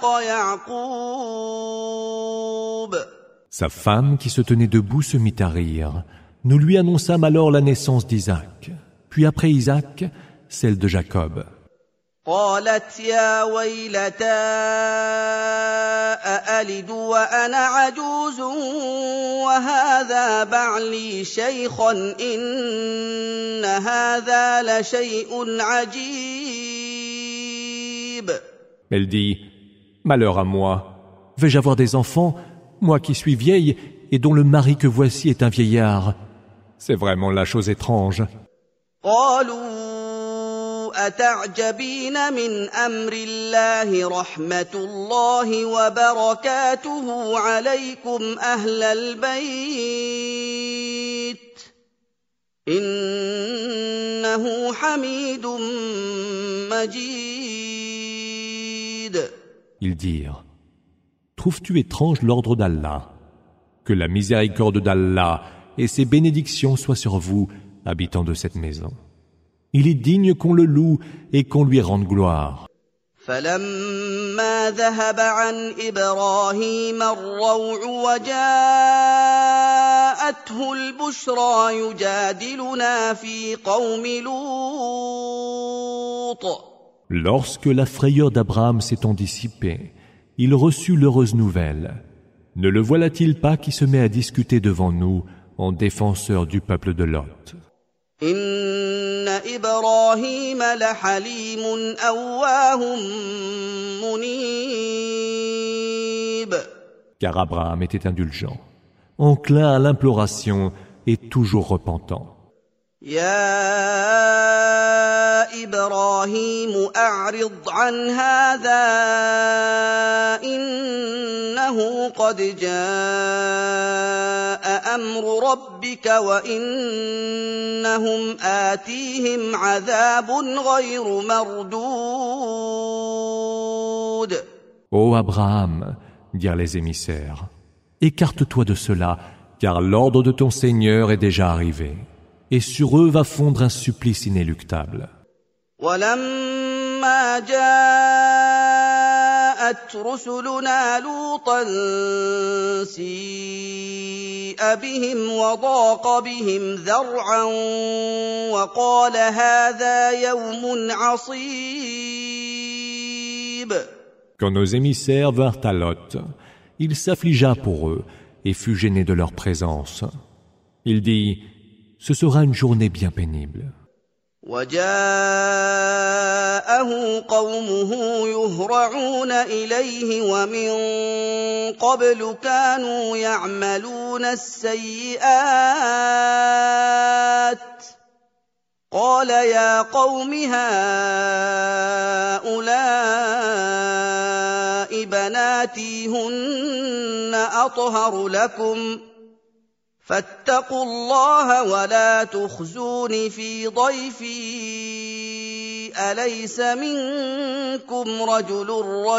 يعقوب. Sa femme, qui se tenait debout, se mit à rire. Nous lui annonçâmes alors la naissance d'Isaac, puis après Isaac, celle de Jacob. قالت يا ويلتى أألد وأنا عجوز وهذا بعلي شيخا إن هذا لشيء عجيب. Elle dit, malheur à moi, vais-je avoir des enfants, moi qui suis vieille et dont le mari que voici est un vieillard? C'est vraiment la chose étrange. قالوا أتعجبين من أمر الله رحمة الله وبركاته عليكم أهل البيت إنه حميد مجيد. Ils dirent, trouves-tu étrange l'ordre d'Allah? Que la miséricorde d'Allah et ses bénédictions soient sur vous, habitants de cette maison. Il est digne qu'on le loue et qu'on lui rende gloire. فلما ذهب عن إبراهيم الروع وجاءته البشرى يجادلنا في قوم لوط. Lorsque la frayeur d'Abraham s'étant dissipée, il reçut l'heureuse nouvelle. Ne le voilà-t-il pas qui se met à discuter devant nous en défenseur du peuple de Lot? إن إبراهيم لحليم أواه منيب. Car Abraham était indulgent, enclin à l'imploration et toujours repentant. يا إبراهيم أعرض عن هذا إنه قد جاء أمر ربك وإنهم آتيهم عذاب غير مردود. Ô Abraham, dirent les émissaires, écarte-toi de cela, car l'ordre de ton Seigneur est déjà arrivé. Et sur eux va fondre un supplice inéluctable. ولما جاءت رسلنا لوطا سيء بهم وضاق بهم ذرعا وقال هذا يوم عصيب. Quand nos émissaires vinrent à Lot, il s'affligea pour eux et fut gêné de leur présence. Il dit, ce sera une journée bien pénible. وجاءه قومه يهرعون إليه ومن قبل كانوا يعملون السيئات قال يا قوم هؤلاء بناتي هن أطهر لكم فاتقوا الله ولا تخزون في ضيفي أليس منكم رجل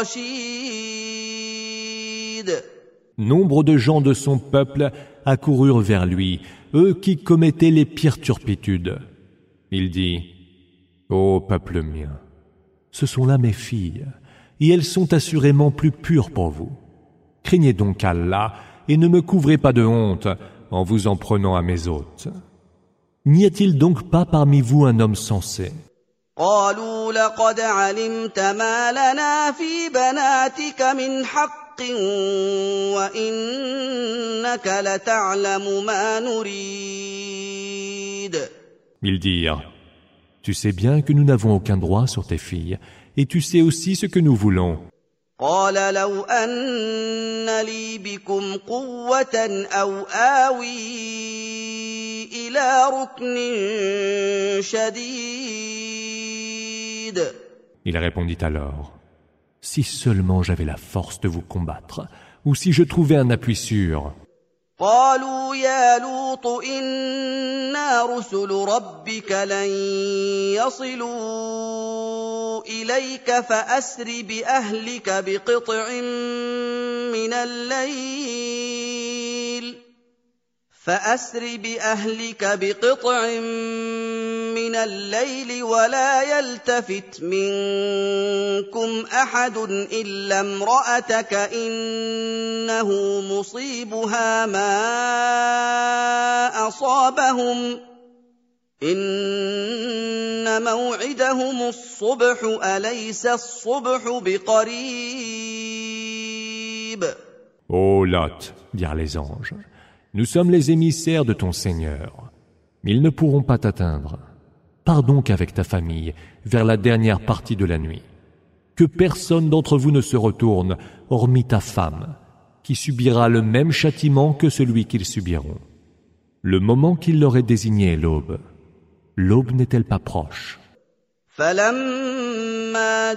رشيد. Nombre de gens de son peuple accoururent vers lui, eux qui commettaient les pires turpitudes. Il dit, ô peuple mien, ce sont là mes filles, et elles sont assurément plus pures pour vous. Craignez donc Allah et ne me couvrez pas de honte en vous en prenant à mes hôtes. N'y a-t-il donc pas parmi vous un homme sensé? قالوا لقد علمت ما لنا في بناتك من حق وإنك لتعلم ما نريد. Ils dirent, tu sais bien que nous n'avons aucun droit sur tes filles, et tu sais aussi ce que nous voulons. قال لو أن لي بكم قوة أو آوي إلى ركن شديد. Il répondit alors, si seulement j'avais la force de vous combattre, ou si je trouvais un appui sûr. قالوا يا لوط إنا رسل ربك لن يصلوا إليك فأسر بأهلك بقطع من الليل فأسر بأهلك بقطع من الليل ولا يلتفت منكم أحد إلا امرأتك إنه مصيبها ما أصابهم إن موعدهم الصبح أليس الصبح بقريب. Ô Lot, dirent les anges, nous sommes les émissaires de ton Seigneur. Ils ne pourront pas t'atteindre. Pars donc avec ta famille vers la dernière partie de la nuit. Que personne d'entre vous ne se retourne, hormis ta femme, qui subira le même châtiment que celui qu'ils subiront. Le moment qu'il leur est désigné est l'aube. L'aube n'est-elle pas proche? فلما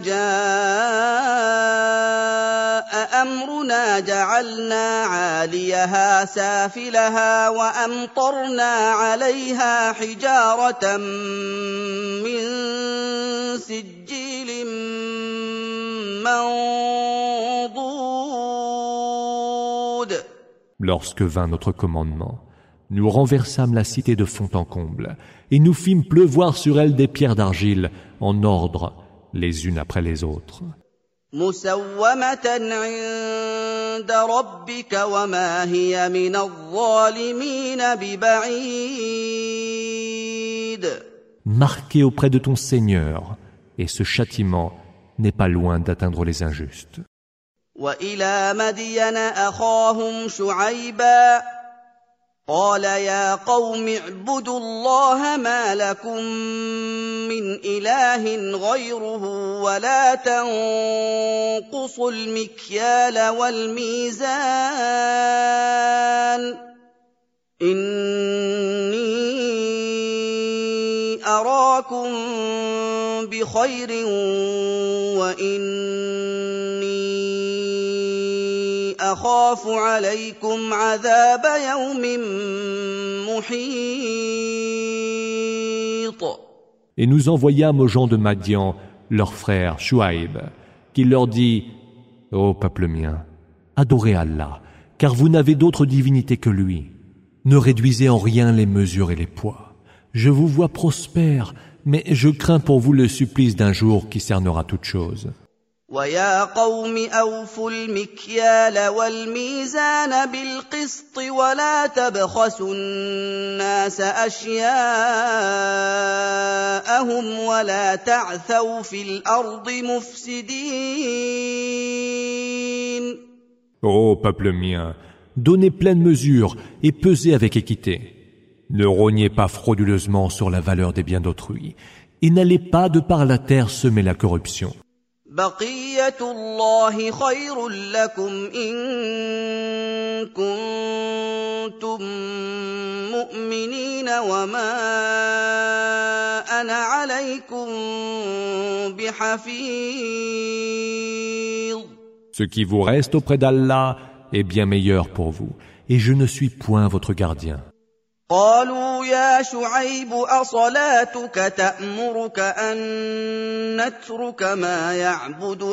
جاء أمرنا جعلنا عاليها سافلها وأمطرنا عليها حجارة من سجيل منضود. Lorsque vint notre commandement, nous renversâmes la cité de fond en comble et nous fîmes pleuvoir sur elle des pierres d'argile en ordre, les unes après les autres. مسومة عند ربك وما هي من الظالمين ببعيد. Marqué auprès de ton Seigneur, et ce châtiment n'est pas loin d'atteindre les injustes. وإلى مدين أخاهم شعيبا قال يا قوم اعبدوا الله ما لكم من إله غيره ولا تنقصوا المكيال والميزان إني أراكم بخير وإني أخاف عليكم عذاب يوم محيط. Et nous envoyâmes aux gens de Madian, leur frère Shuaïb, qui leur dit « Ô peuple mien, adorez Allah, car vous n'avez d'autre divinité que lui. Ne réduisez en rien les mesures et les poids. Je vous vois prospère, mais je crains pour vous le supplice d'un jour qui cernera toute chose. » وَيَا قَوْمِ أَوْفُوا الْمِكْيَالَ وَالْمِيزَانَ بِالْقِسْطِ وَلَا تَبْخَسُوا النَّاسَ أَشْيَاءَهُمْ وَلَا تَعْثَوْا فِي الْأَرْضِ مُفْسِدِينَ. Ô peuple mien, donnez pleine mesure et pesez avec équité. Ne rognez pas frauduleusement sur la valeur des biens d'autrui et n'allez pas de par la terre semer la corruption. بقية الله خير لكم إن كنتم مؤمنين وما أنا عليكم بحفيظ. Ce qui vous reste auprès d'Allah est bien meilleur pour vous, et je ne suis point votre gardien. قالوا يا شعيب أصلاتك تأمرك أن نترك ما يعبد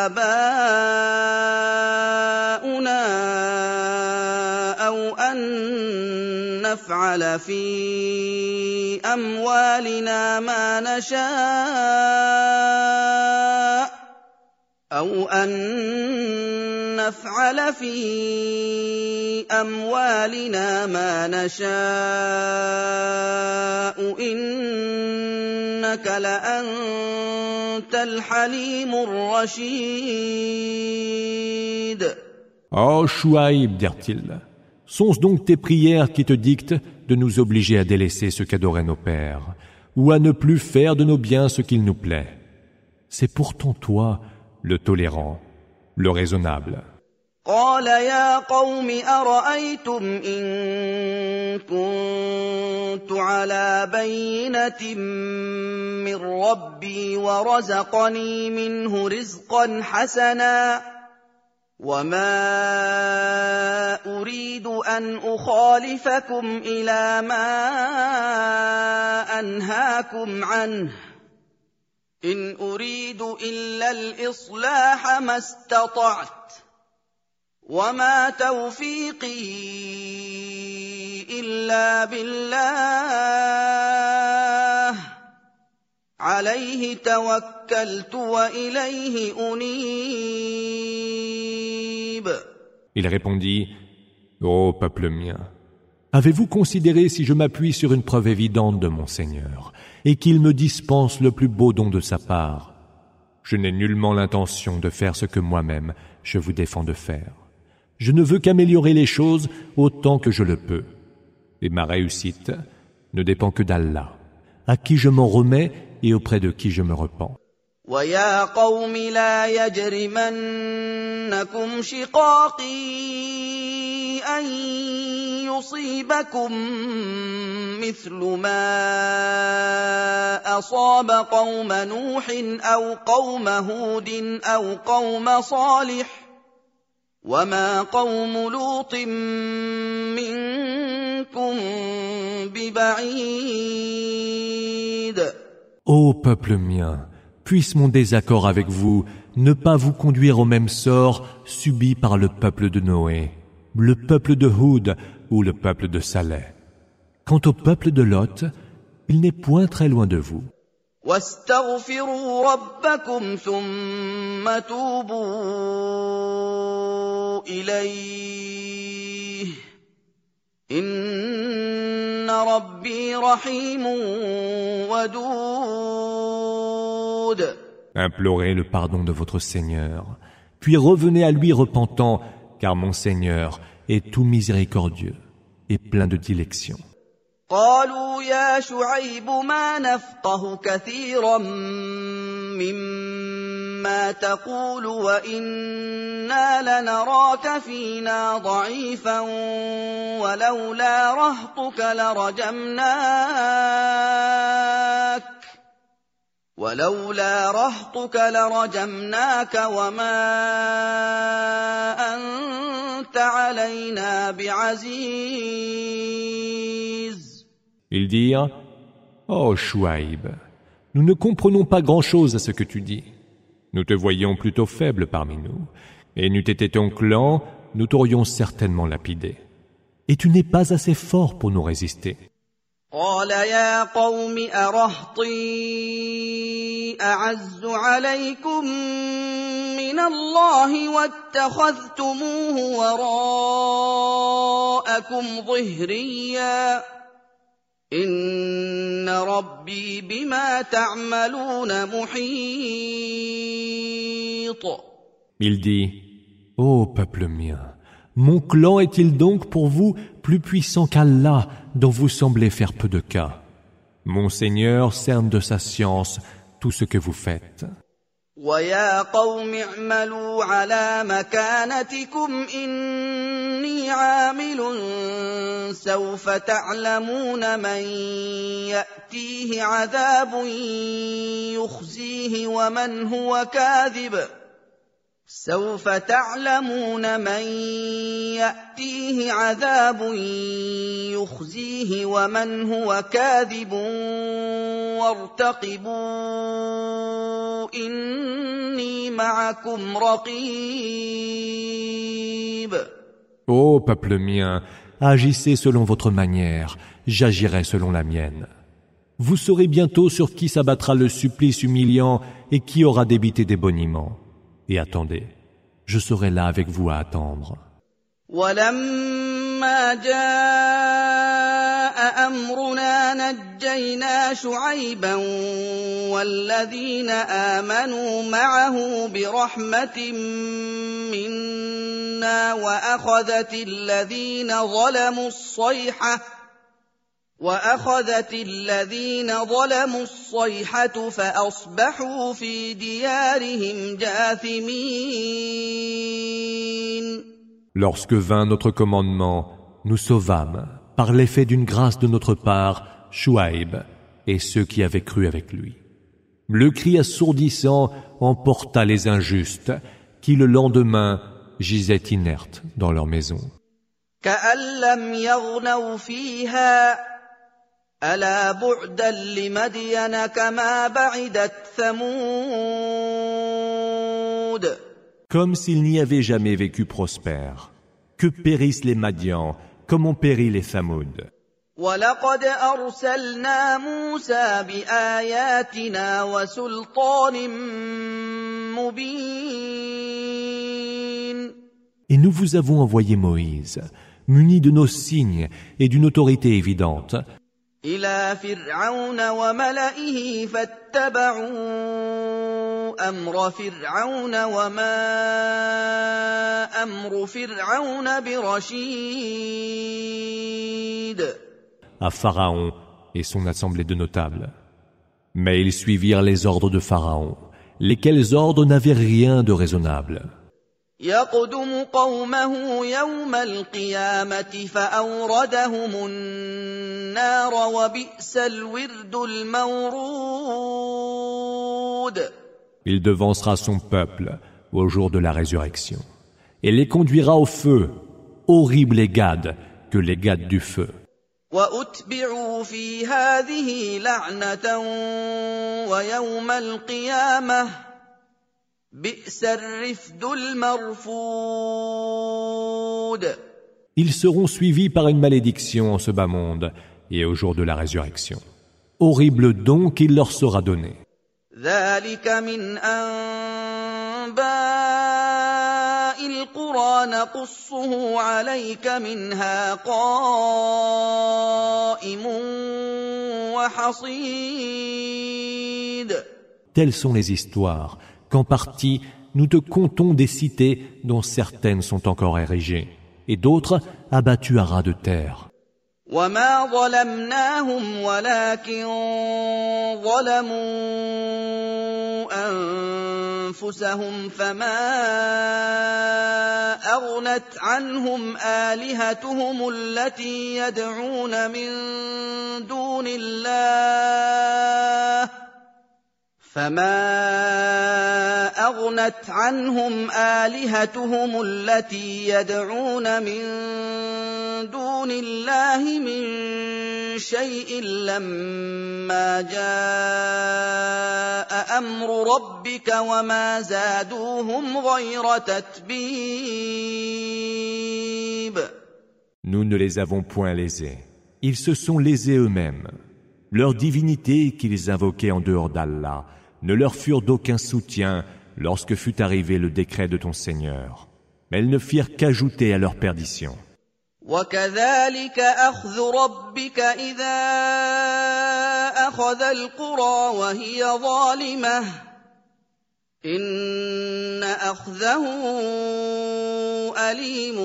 آباؤنا أو أن نفعل في أموالنا ما نشاء أو أن نفعل في أموالنا ما نشاء إنك لأنت الحليم الرشيد. Oh Chouaïb, dirent-ils, sont-ce donc tes prières qui te dictent de nous obliger à délaisser ce qu'adoraient nos pères, ou à ne plus faire de nos biens ce qu'il nous plaît? C'est pourtant toi le tolérant, le raisonnable. قال يا قوم أرأيتم إن كنت على بينة من ربي ورزقني منه رزقا حسنا وما أريد أن أخالفكم إلى ما أنهاكم عنه إن أريد إلا الإصلاح ما استطعت وما توفيقي إلا بالله عليه توكلت وإليه أنيب. Il répondit, ô peuple mien, Avez-vous considéré si je m'appuie sur une preuve évidente de mon Seigneur et qu'il me dispense le plus beau don de sa part? Je n'ai nullement l'intention de faire ce que moi-même je vous défends de faire. Je ne veux qu'améliorer les choses autant que je le peux. Et ma réussite ne dépend que d'Allah, à qui je m'en remets et auprès de qui je me repens. وَيَا قَوْمِ لَا يَجْرِمَنَّكُمْ شِقَاقِي أَن يُصِيبَكُم مِّثْلُ مَا أَصَابَ قَوْمَ نُوحٍ أَوْ قَوْمَ هُودٍ أَوْ قَوْمَ صَالِحٍ وَمَا قَوْمُ لُوطٍ مِّنكُم بِبَعِيدٍ. Ô peuple mien, puisse mon désaccord avec vous ne pas vous conduire au même sort subi par le peuple de Noé, le peuple de Houd ou le peuple de Saleh. Quant au peuple de Lot, il n'est point très loin de vous. وَاسْتَغْفِرُوا رَبَّكُمْ ثُمَّ تُوبُوا إِلَيْهِ إِنَّ رَبِّي رَحِيمٌ وَدُودٌ. Implorez le pardon de votre Seigneur, puis revenez à lui repentant, car mon Seigneur est tout miséricordieux et plein de dilection. قالوا يا شعيب ما نفقه كثيرا مما تقول وإنا لنراك فينا ضعيفا ولولا رهطك لرجمناك ولولا رهطك لرجمناك وما أنت علينا بعزيز. Ils dirent, « Oh Chouaïb, nous ne comprenons pas grand-chose à ce que tu dis. Nous te voyons plutôt faible parmi nous, et n'eût été ton clan, nous t'aurions certainement lapidé. Et tu n'es pas assez fort pour nous résister. » قال يا قوم أرهطي أعز عليكم من الله واتخذتموه وراءكم ظهريا إن ربي بما تعملون محيط. Il dit, « Ô peuple mien, mon clan est-il donc pour vous plus puissant qu'Allah dont vous semblez faire peu de cas? Mon Seigneur cerne de sa science tout ce que vous faites. » وَيَا قَوْمِ اعْمَلُوا عَلَى مَكَانَتِكُمْ إِنِّي عَامِلٌ سَوْفَ تَعْلَمُونَ مَن يَأْتِيهِ عَذَابٌ يُخْزِيهِ وَمَنْ هُوَ كَاذِبٌ سوف تعلمون من يأتيه عذاب يخزيه ومن هو كاذب وارتقبوا إني معكم رقيب. Ô peuple mien, agissez selon votre manière, j'agirai selon la mienne. Vous saurez bientôt sur qui s'abattra le supplice humiliant et qui aura débité des boniments. Et attendez, je serai là avec vous à attendre. وَلَمَّا جَاءَ أَمْرُنَا نَجَّيْنَا شُعَيْبًا وَالَّذِينَ آمَنُوا مَعَهُ بِرَحْمَةٍ مِّنَّا وَأَخَذَتِ الَّذِينَ ظَلَمُوا الصَّيْحَةُ وَأَخَذَتِ الَّذِينَ ظَلَمُوا الصَّيْحَةُ فَأَصْبَحُوا فِي دِيَارِهِمْ جَاثِمِينَ. Lorsque vint notre commandement, nous sauvâmes, par l'effet d'une grâce de notre part, Chouaïb et ceux qui avaient cru avec lui. Le cri assourdissant emporta les injustes, qui le lendemain gisaient inertes dans leur maison. كَأَن لَّمْ يَغْنَوْا فِيهَا أَلَا بُعْدًا لِّمَدْيَنَ كَمَا بَعِدَتْ ثَمُودُ. Comme s'ils n'y avaient jamais vécu prospères. Que périssent les Madians, comme ont péri les Thamoud. وَلَقَدْ أَرْسَلْنَا مُوسَىٰ بِآيَاتِنَا وَسُلْطَانٍ مُّبِينٍ. Et nous vous avons envoyé Moïse, munis de nos signes et d'une autorité évidente, إلى فرعون وملئه فاتبعوا أمر فرعون وما أمر فرعون برشيد. à Pharaon et son assemblée de notables. Mais ils suivirent les ordres de Pharaon, lesquels ordres n'avaient rien de raisonnable. يقدم قومه يوم القيامة فأوردهم النار وبئس الورد المورود. Il devancera son peuple au jour de la résurrection et les conduira au feu, horrible égade que l'égade du feu. وأتبعوا في هذه لعنة ويوم القيامة بئس الرفد المرفود. Ils seront suivis par une malédiction en ce bas monde et au jour de la résurrection. Horrible don qu'il leur sera donné. ذلك من أنباء القرى نقصه عليك منها قائم وحصيد. Telles sont les histoires qu'en partie nous te contons des cités dont certaines sont encore érigées et d'autres abattues à ras de terre. وما ظلمناهم ولكن ظلموا أنفسهم فما أغنت عنهم آلهتهم التي يدعون من دون الله فما أغنت عنهم آلهتهم التي يدعون من دون الله من شيء لما جاء أمر ربك وما زادوهم غير تتبيب. Nous ne les avons point lésés. Ils se sont lésés eux-mêmes. Leurs divinités qu'ils invoquaient en dehors d'Allah ne leur furent d'aucun soutien lorsque fut arrivé le décret de ton Seigneur. Mais elles ne firent qu'ajouter à leur perdition. وكذلك أخذ ربك إذا أخذ القرى وهي ظالمة إن أخذه أليم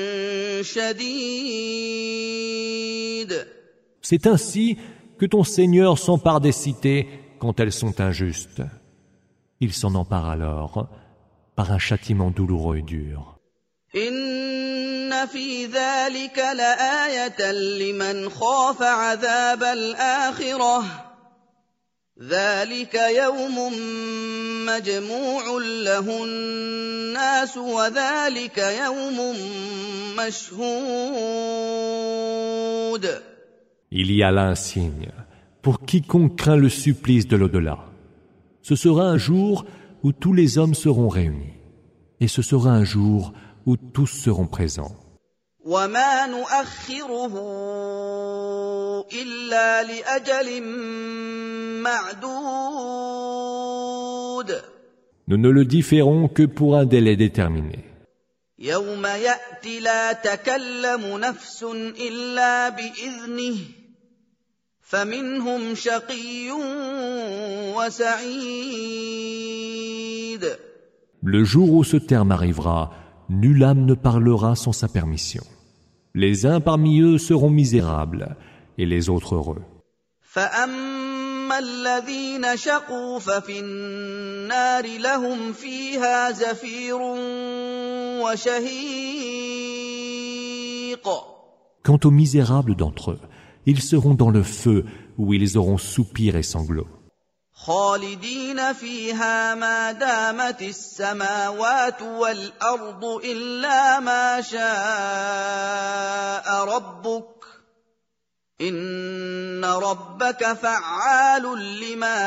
شديد. C'est ainsi que ton Seigneur s'empare des cités quand elles sont injustes. Il s'en empare alors par un châtiment douloureux et dur. إن في ذلك لآية لمن خاف عذاب الآخرة ذلك يوم مجموع له الناس وذلك يوم مشهود. Il y a là un signe pour quiconque craint le supplice de l'au-delà. Ce sera un jour où tous les hommes seront réunis. Et ce sera un jour où tous seront présents. وما نؤخره إلا لأجل معدود. Nous ne le différons que pour un délai déterminé. يوم يأتي لا تكلم نفس إلا بإذنه فمنهم شقي وسعيد. Le jour où ce terme arrivera, nulle âme ne parlera sans sa permission. Les uns parmi eux seront misérables et les autres heureux. فأما الذين شقوا ففي النار لهم فيها زفير وشهيق. Quant aux misérables d'entre eux, ils seront dans le feu où ils auront soupir et sanglots. خالدين فيها ما دامت السماوات والأرض إلا ما شاء ربك إن ربك فعال لما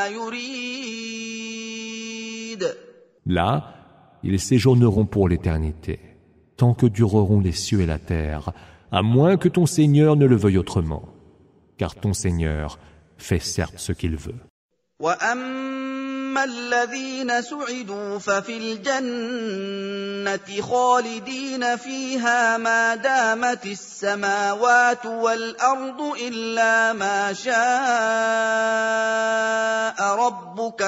يريد. Là, ils séjourneront pour l'éternité, tant que dureront les cieux et la terre, à moins que ton Seigneur ne le veuille autrement, car ton Seigneur fait certes ce qu'il veut. وأما فَأَمَّا الَّذِينَ سُعِدُوا فَفِي الْجَنَّةِ خَالِدِينَ فِيهَا مَا دَامَتِ السَّمَاوَاتُ وَالْأَرْضُ إِلَّا مَا شَاءَ رَبُّكَ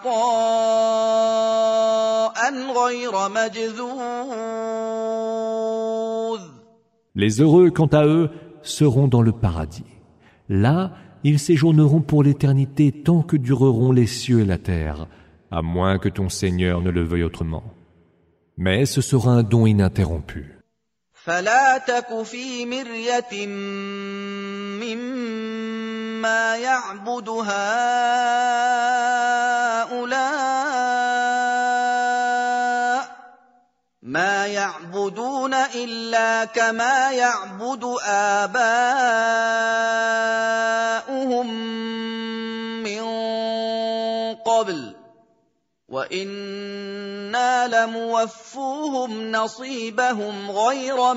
عَطَاءً غَيْرَ مَجْذُوذٍ. Les heureux, quant à eux, seront dans le paradis. Là, ils séjourneront pour l'éternité tant que dureront les cieux et la terre, à moins que ton Seigneur ne le veuille autrement. Mais ce sera un don ininterrompu. فَلَا تَكُ فِي مِرْيَةٍ مِّمَّا يَعْبُدُ هَٰؤُلَاءِ مَا يَعْبُدُونَ إِلَّا كَمَا يَعْبُدُ آبَاؤُهُم مِّن قَبْلُ وَإِنَّا لَمُوَفُّوهُمْ نَصِيبَهُمْ غَيْرَ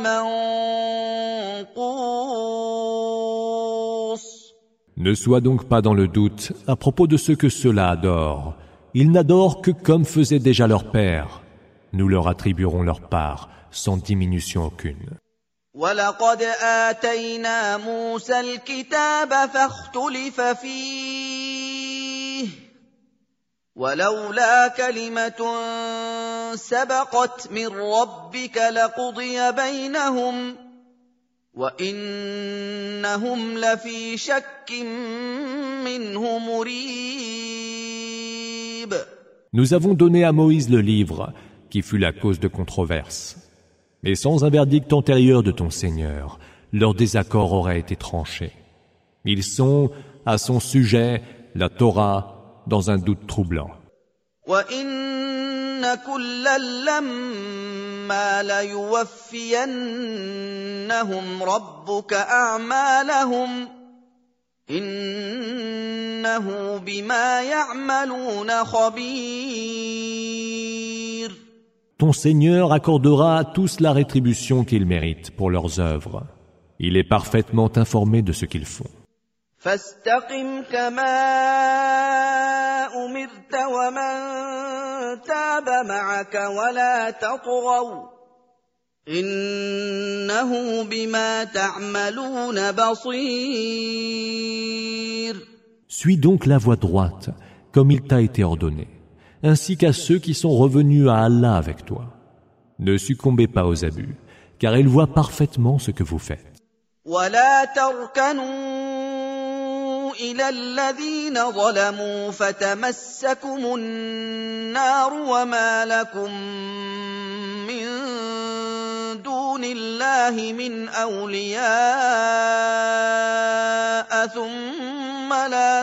مَنقُوصٍ. Ne sois donc pas dans le doute à propos de ce que ceux-là adorent. Ils n'adorent que comme faisaient déjà leurs pères. Nous leur attribuerons leur part sans diminution aucune. وَلَقَدْ آتَيْنَا مُوسَى الْكِتَابَ فَاخْتُلِفَ فِيهِ وَلَوْلَا كَلِمَةٌ سَبَقَتْ مِنْ رَبِّكَ لَقُضِيَ بَيْنَهُمْ وَإِنَّهُمْ لَفِي شَكٍّ مِّنْهُ مُرِيبٍ. Nous avons donné à Moïse le livre, qui fut la cause de controverse. Et sans un verdict antérieur de ton Seigneur, leur désaccord aurait été tranché. Ils sont, à son sujet, la Torah, dans un doute troublant. وَإِنَّ كُلًّا لَّمَّا لَيُوَفِّيَنَّهُمْ رَبُّكَ أَعْمَالَهُمْ إِنَّهُ بِمَا يَعْمَلُونَ خَبِيرٌ. Ton Seigneur accordera à tous la rétribution qu'ils méritent pour leurs œuvres. Il est parfaitement informé de ce qu'ils font. فَاسْتَقِمْ كَمَا أُمِرْتَ وَمَن تَابَ مَعَكَ وَلَا تَطْغَوْا إِنَّهُ بِمَا تَعْمَلُونَ بَصِيرٌ. Suis donc la voie droite, comme il t'a été ordonné, ainsi qu'à ceux qui sont revenus à Allah avec toi. Ne succombez pas aux abus, car il voit parfaitement ce que vous faites. وَلَا تَرْكَنُوا إِلَى الَّذِينَ ظَلَمُوا فَتَمَسَّكُمُ النَّارُ وَمَا لَكُم مِّن دُونِ اللَّهِ مِنْ أَوْلِيَاءَ ثُمَّ لَا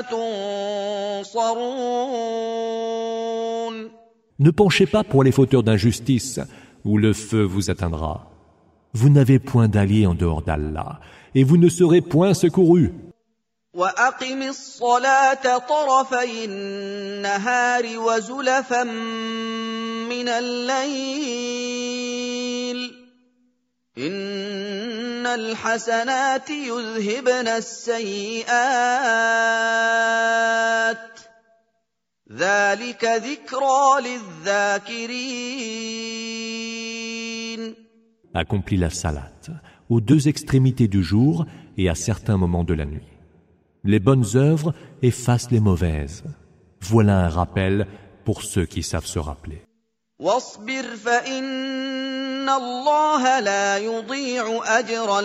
تُنصَرُونَ. Ne penchez pas pour les fauteurs d'injustice, où le feu vous atteindra. Vous n'avez point d'alliés en dehors d'Allah, et vous ne serez point secourus. وَأَقِمِ الصَّلَاةَ طَرَفَيِ النَّهَارِ وَزُلَفًا مِّنَ اللَّيْلِ إِنَّ الْحَسَنَاتِ يُذْهِبْنَ السَّيِّئَاتِ ذَلِكَ ذِكْرَى لِلذَّاكِرِينَ. Accomplis la salate aux deux extrémités du jour et à certains moments de la nuit. Les bonnes œuvres effacent les mauvaises. Voilà un rappel pour ceux qui savent se rappeler. وَاصْبِرْ فَإِنَّ اللَّهَ لَا يُضِيعُ أَجْرَ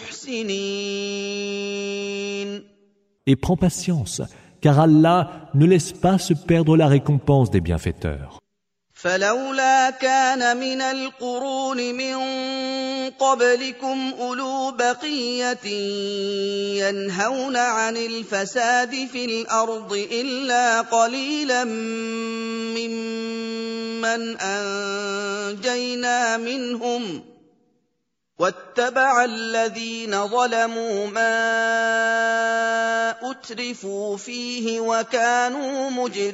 الْمُحْسِنِينَ. Et prends patience, car Allah ne laisse pas se perdre la récompense des bienfaiteurs. فَلَوْلَا كَانَ مِنَ الْقُرُونِ مِن قَبْلِكُمْ أُولُو بَقِيَّةٍ يَنْهَوْنَ عَنِ الْفَسَادِ فِي الْأَرْضِ إِلَّا قَلِيلًا مِّمَّنْ أَنجَيْنَا مِنْهُمْ وَاتَّبَعَ الَّذِينَ ظَلَمُوا مَا أُتْرِفُوا فِيهِ وَكَانُوا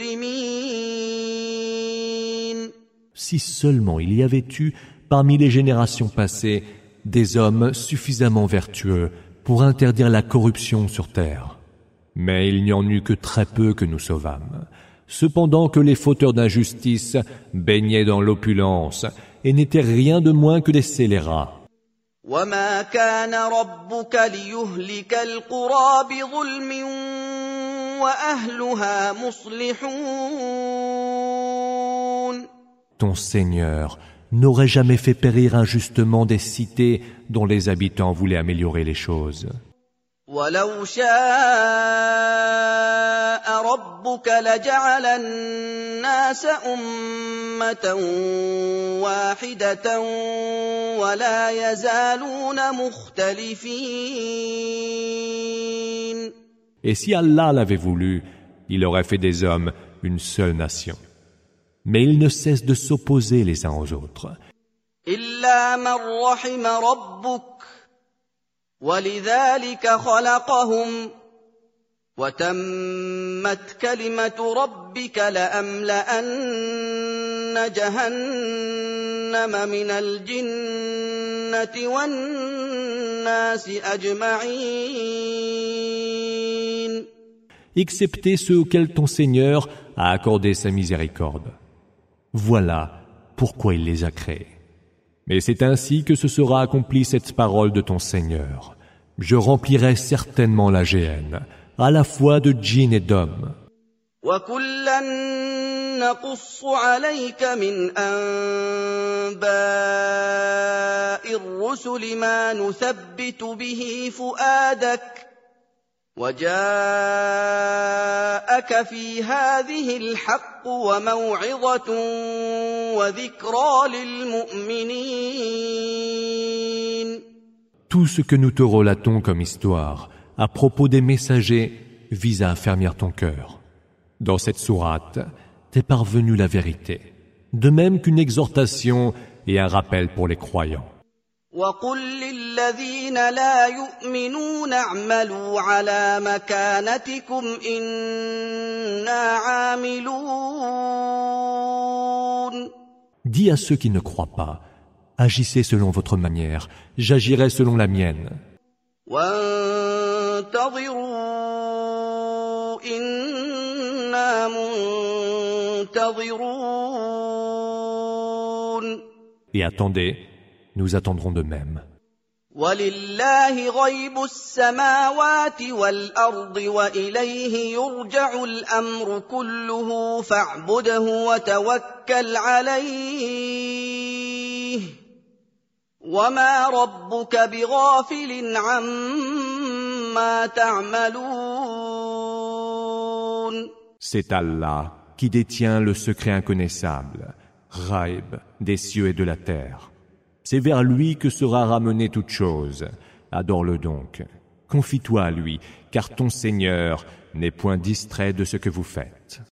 مُجْرِمِينَ. Si seulement il y avait eu, parmi les générations passées, des hommes suffisamment vertueux pour interdire la corruption sur terre. Mais il n'y en eut que très peu que nous sauvâmes. cependant que les fauteurs d'injustice baignaient dans l'opulence et n'étaient rien de moins que des scélérats. وما كان ربك ليهلك القرى بظلم وأهلها مصلحون. Ton Seigneur n'aurait jamais fait périr injustement des cités dont les habitants voulaient améliorer les choses. ولو شاء ربك لجعل الناس أمة واحدة ولا يزالون مختلفين. Et si Allah l'avait voulu, il aurait fait des hommes une seule nation. Mais ils ne cessent de s'opposer les uns aux autres. إلا من رحم ربك ولذلك خلقهم وتمت كلمة ربك لأملأن جهنم من الجنة والناس أجمعين. Excepté ceux auxquels ton Seigneur a accordé sa miséricorde. Voilà pourquoi il les a créés. Mais c'est ainsi que se sera accomplie cette parole de ton Seigneur. Je remplirai certainement la géhenne, à la fois de djinns et d'hommes. وَكُلًّا نَقُصُّ عَلَيْكَ مِنْ أَنبَاءِ الرُّسُلِ مَا نُثَبِّتُ بِهِ فُؤَادَكَ وَجَاءَكَ فِي هَٰذِهِ الْحَقُّ وَمَوْعِظَةٌ وَذِكْرَىٰ لِلْمُؤْمِنِينَ. Tout ce que nous te relatons comme histoire à propos des messagers vise à affermir ton cœur. Dans cette sourate t'est parvenue la vérité, de même qu'une exhortation et un rappel pour les croyants. وَقُل لِّلَّذِينَ لَا يُؤْمِنُونَ اعْمَلُوا عَلَىٰ مَكَانَتِكُمْ إِنَّا عَامِلُونَ. Dis à ceux qui ne croient pas, agissez selon votre manière, j'agirai selon la mienne. وَانتَظِرُوا إِنَّا مُنتَظِرُونَ. Et attendez, nous attendrons de même. وَلِلَّهِ غَيْبُ السَّمَاوَاتِ وَالْأَرْضِ وَإِلَيْهِ يُرْجَعُ الْأَمْرُ كُلُّهُ فَاعْبُدْهُ وَتَوَكَّلْ عَلَيْهِ وَمَا رَبُّكَ بِغَافِلٍ عَمَّا تَعْمَلُونَ. C'est Allah qui détient le secret inconnaissable, Ghaib, des cieux et de la terre. C'est vers lui que sera ramenée toute chose. Adore-le donc. Confie-toi à lui, car ton Seigneur n'est point distrait de ce que vous faites.